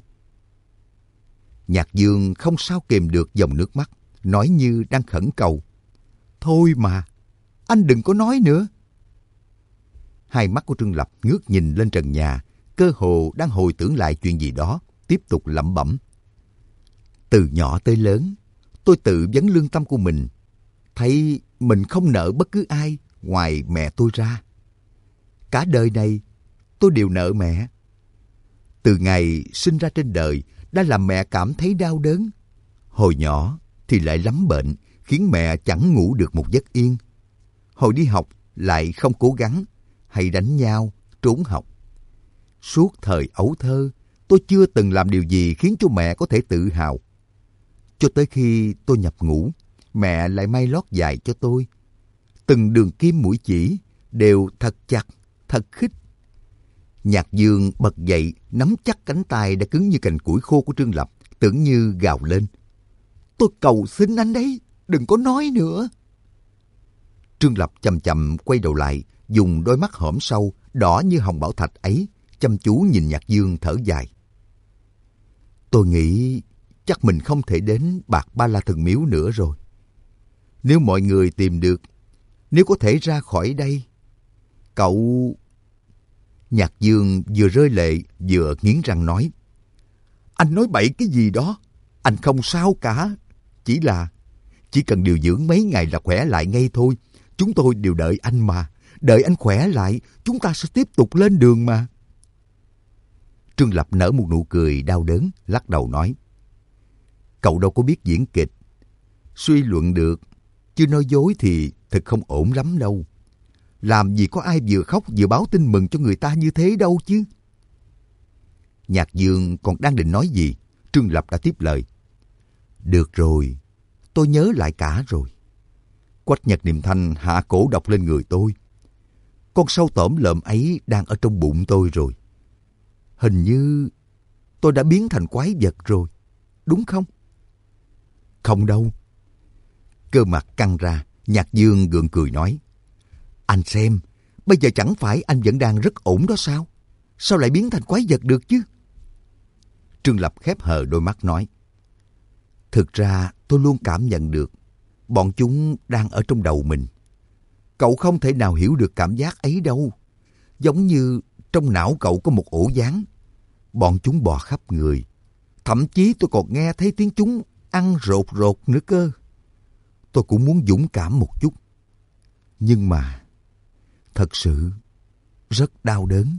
Nhạc Dương không sao kìm được dòng nước mắt, nói như đang khẩn cầu. Thôi mà, anh đừng có nói nữa. Hai mắt của Trương Lập ngước nhìn lên trần nhà, cơ hồ đang hồi tưởng lại chuyện gì đó, tiếp tục lẩm bẩm. Từ nhỏ tới lớn, tôi tự vấn lương tâm của mình, thấy mình không nợ bất cứ ai ngoài mẹ tôi ra. Cả đời này, tôi đều nợ mẹ. Từ ngày sinh ra trên đời, đã làm mẹ cảm thấy đau đớn. Hồi nhỏ thì lại lắm bệnh, khiến mẹ chẳng ngủ được một giấc yên. Hồi đi học lại không cố gắng, hay đánh nhau, trốn học. Suốt thời ấu thơ, tôi chưa từng làm điều gì khiến cho mẹ có thể tự hào. Cho tới khi tôi nhập ngũ, mẹ lại may lót dài cho tôi. Từng đường kim mũi chỉ đều thật chặt, thật khít. Nhạc Dương bật dậy, nắm chắc cánh tay đã cứng như cành củi khô của Trương Lập, tưởng như gào lên. Tôi cầu xin anh đấy, đừng có nói nữa. Trương Lập chậm chậm quay đầu lại, dùng đôi mắt hõm sâu, đỏ như hồng bảo thạch ấy, chăm chú nhìn Nhạc Dương thở dài. Tôi nghĩ chắc mình không thể đến Bạc Ba La Thần Miếu nữa rồi. Nếu mọi người tìm được, nếu có thể ra khỏi đây, cậu... Nhạc Dương vừa rơi lệ vừa nghiến răng nói. Anh nói bậy cái gì đó, anh không sao cả. Chỉ cần điều dưỡng mấy ngày là khỏe lại ngay thôi. Chúng tôi đều đợi anh mà. Đợi anh khỏe lại, chúng ta sẽ tiếp tục lên đường mà. Trương Lập nở một nụ cười đau đớn, lắc đầu nói. Cậu đâu có biết diễn kịch. Suy luận được, chứ nói dối thì thật không ổn lắm đâu. Làm gì có ai vừa khóc vừa báo tin mừng cho người ta như thế đâu chứ. Nhạc Dương còn đang định nói gì, Trương Lập đã tiếp lời. Được rồi, tôi nhớ lại cả rồi. Quách Nhật Niệm Thanh hạ cổ độc lên người tôi. Con sâu tổm lợm ấy đang ở trong bụng tôi rồi. Hình như tôi đã biến thành quái vật rồi, đúng không? Không đâu. Cơ mặt căng ra, Nhạc Dương gượng cười nói. Anh xem, bây giờ chẳng phải anh vẫn đang rất ổn đó sao? Sao lại biến thành quái vật được chứ? Trương Lập khép hờ đôi mắt nói. Thực ra tôi luôn cảm nhận được bọn chúng đang ở trong đầu mình. Cậu không thể nào hiểu được cảm giác ấy đâu. Giống như trong não cậu có một ổ gián. bọn chúng bò khắp người. Thậm chí tôi còn nghe thấy tiếng chúng ăn rột rột nữa cơ. Tôi cũng muốn dũng cảm một chút. Nhưng mà thật sự rất đau đớn.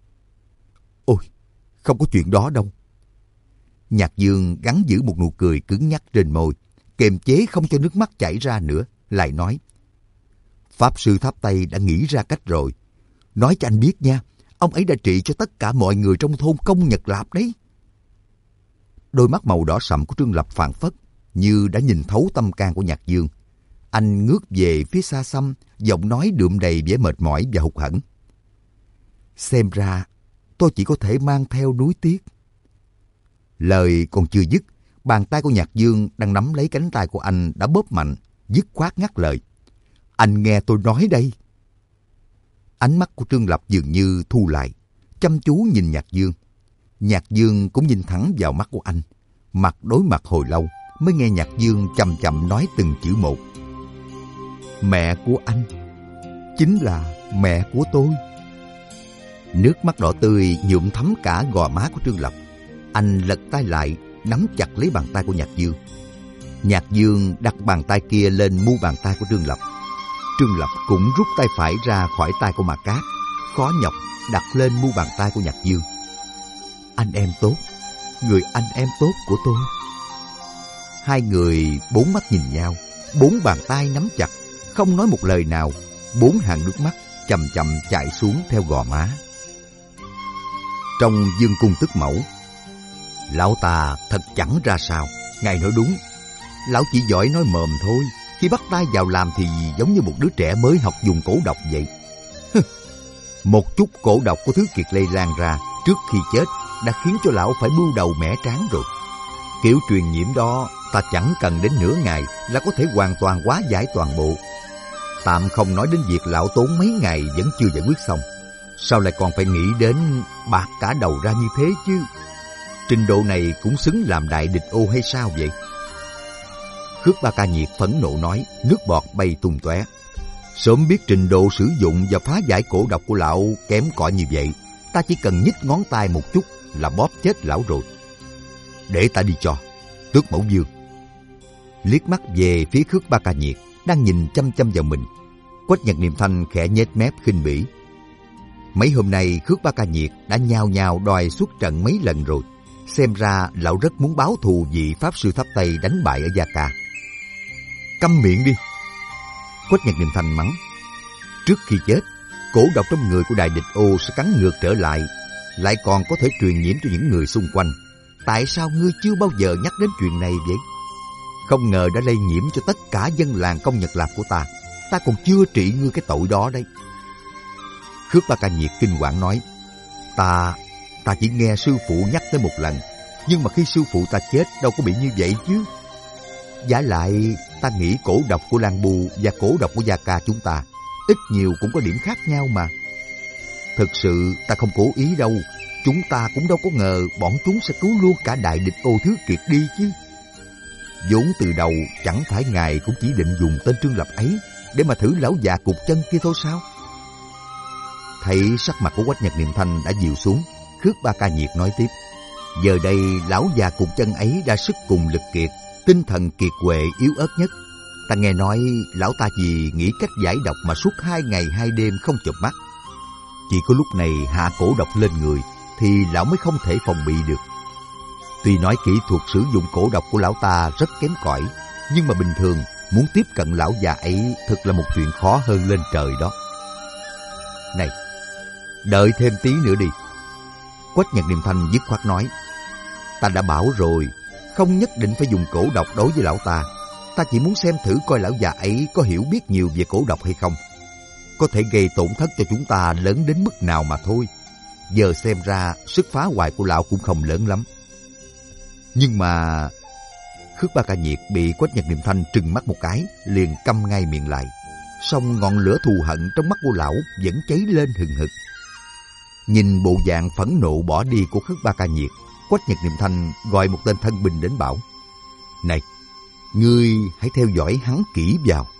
Ôi, không có chuyện đó đâu. Nhạc Dương gắng giữ một nụ cười cứng nhắc trên môi, kiềm chế không cho nước mắt chảy ra nữa, lại nói: Pháp sư Tháp Tây đã nghĩ ra cách rồi. Nói cho anh biết nha, ông ấy đã trị cho tất cả mọi người trong thôn Công Nhật Lạp đấy. Đôi mắt màu đỏ sậm của Trương Lập phảng phất, như đã nhìn thấu tâm can của Nhạc Dương. Anh ngước về phía xa xăm, giọng nói đượm đầy vẻ mệt mỏi và hụt hẫng. Xem ra, tôi chỉ có thể mang theo nuối tiếc. Lời còn chưa dứt, bàn tay của Nhạc Dương đang nắm lấy cánh tay của anh đã bóp mạnh, dứt khoát ngắt lời. Anh nghe tôi nói đây. Ánh mắt của Trương Lập dường như thu lại, chăm chú nhìn Nhạc Dương. Nhạc Dương cũng nhìn thẳng vào mắt của anh. Mặt đối mặt hồi lâu, mới nghe Nhạc Dương chậm chậm nói từng chữ một. Mẹ của anh chính là mẹ của tôi. Nước mắt đỏ tươi nhuộm thấm cả gò má của Trương Lập. Anh lật tay lại, nắm chặt lấy bàn tay của Nhạc Dương. Nhạc Dương đặt bàn tay kia lên mu bàn tay của Trương Lập. Trương Lập cũng rút tay phải ra khỏi tay của Mã Cát, khó nhọc đặt lên mu bàn tay của Nhạc Dương. Anh em tốt, người anh em tốt của tôi. Hai người bốn mắt nhìn nhau, bốn bàn tay nắm chặt, không nói một lời nào. Bốn hàng nước mắt chậm chậm chảy xuống theo gò má. Trong Dương cung Tức Mẫu, lão ta thật chẳng ra sao. Ngài nói đúng, lão chỉ giỏi nói mồm thôi. Khi bắt tay vào làm thì giống như một đứa trẻ mới học dùng cổ độc vậy. Một chút cổ độc của Thứ Kiệt lây lan ra trước khi chết đã khiến cho lão phải bưu đầu mẻ trán rồi. Kiểu truyền nhiễm đó ta chẳng cần đến nửa ngày là có thể hoàn toàn hóa giải toàn bộ. Tạm không nói đến việc lão tốn mấy ngày vẫn chưa giải quyết xong, sao lại còn phải nghĩ đến bạc cả đầu ra như thế chứ? Trình độ này cũng xứng làm đại địch ô hay sao vậy? Khước Ba Ca Nhiệt phẫn nộ nói, nước bọt bay tung tóe. Sớm biết trình độ sử dụng và phá giải cổ độc của lão kém cỏi như vậy, ta chỉ cần nhích ngón tay một chút là bóp chết lão rồi. Để ta đi cho. Tước Mẫu Dương liếc mắt về phía Khước Ba Ca Nhiệt đang nhìn chăm chăm vào mình. Quách Nhật Niệm Thanh khẽ nhếch mép khinh bỉ. Mấy hôm nay Khước Ba Ca Nhiệt đã nhao nhao đòi xuất trận mấy lần rồi. Xem ra lão rất muốn báo thù vị Pháp Sư Tháp Tây đánh bại ở Gia Ca. Câm miệng đi! Quách Nhật Niệm Thanh mắng. Trước khi chết, cổ độc trong người của đại địch ô sẽ cắn ngược trở lại, lại còn có thể truyền nhiễm cho những người xung quanh. Tại sao ngươi chưa bao giờ nhắc đến chuyện này vậy? Không ngờ đã lây nhiễm cho tất cả dân làng Công Nhật Lạp của ta. Ta còn chưa trị ngươi cái tội đó đấy. Khước Ba Ca Nhiệt kinh hoàng nói. Ta chỉ nghe sư phụ nhắc tới một lần, nhưng mà khi sư phụ ta chết đâu có bị như vậy chứ. Giả lại ta nghĩ cổ độc của Lan Bù và cổ độc của Gia Ca chúng ta ít nhiều cũng có điểm khác nhau mà. Thực sự ta không cố ý đâu. Chúng ta cũng đâu có ngờ bọn chúng sẽ cứu luôn cả đại địch Ô Thứ Kiệt đi chứ. Vốn từ đầu chẳng phải ngài cũng chỉ định dùng tên Trương Lập ấy để mà thử lão già cục chân kia thôi sao? Thấy sắc mặt của Quách Nhật Niệm Thanh đã dịu xuống, Khước Ba Ca Nhiệt nói tiếp. Giờ đây lão già cục chân ấy đã sức cùng lực kiệt, tinh thần kiệt quệ yếu ớt nhất. Ta nghe nói lão ta vì nghĩ cách giải độc mà suốt 2 ngày 2 đêm không chợp mắt. Chỉ có lúc này hạ cổ độc lên người thì lão mới không thể phòng bị được. Tuy nói kỹ thuật sử dụng cổ độc của lão ta rất kém cỏi, nhưng mà bình thường muốn tiếp cận lão già ấy thật là một chuyện khó hơn lên trời đó. Này, đợi thêm tí nữa đi. Quách Nhật Niệm Thanh dứt khoát nói. Ta đã bảo rồi, không nhất định phải dùng cổ độc đối với lão ta. Ta chỉ muốn xem thử coi lão già ấy có hiểu biết nhiều về cổ độc hay không. Có thể gây tổn thất cho chúng ta lớn đến mức nào mà thôi. Giờ xem ra sức phá hoại của lão cũng không lớn lắm. Nhưng mà... Khước Ba Ca Nhiệt bị Quách Nhật Niệm Thanh trừng mắt một cái, liền câm ngay miệng lại. Song ngọn lửa thù hận trong mắt của lão vẫn cháy lên hừng hực. Nhìn bộ dạng phẫn nộ bỏ đi của Khước Ba Ca Nhiệt, Quách Nhật Niệm Thanh gọi một tên thân binh đến bảo. Này, ngươi hãy theo dõi hắn kỹ vào.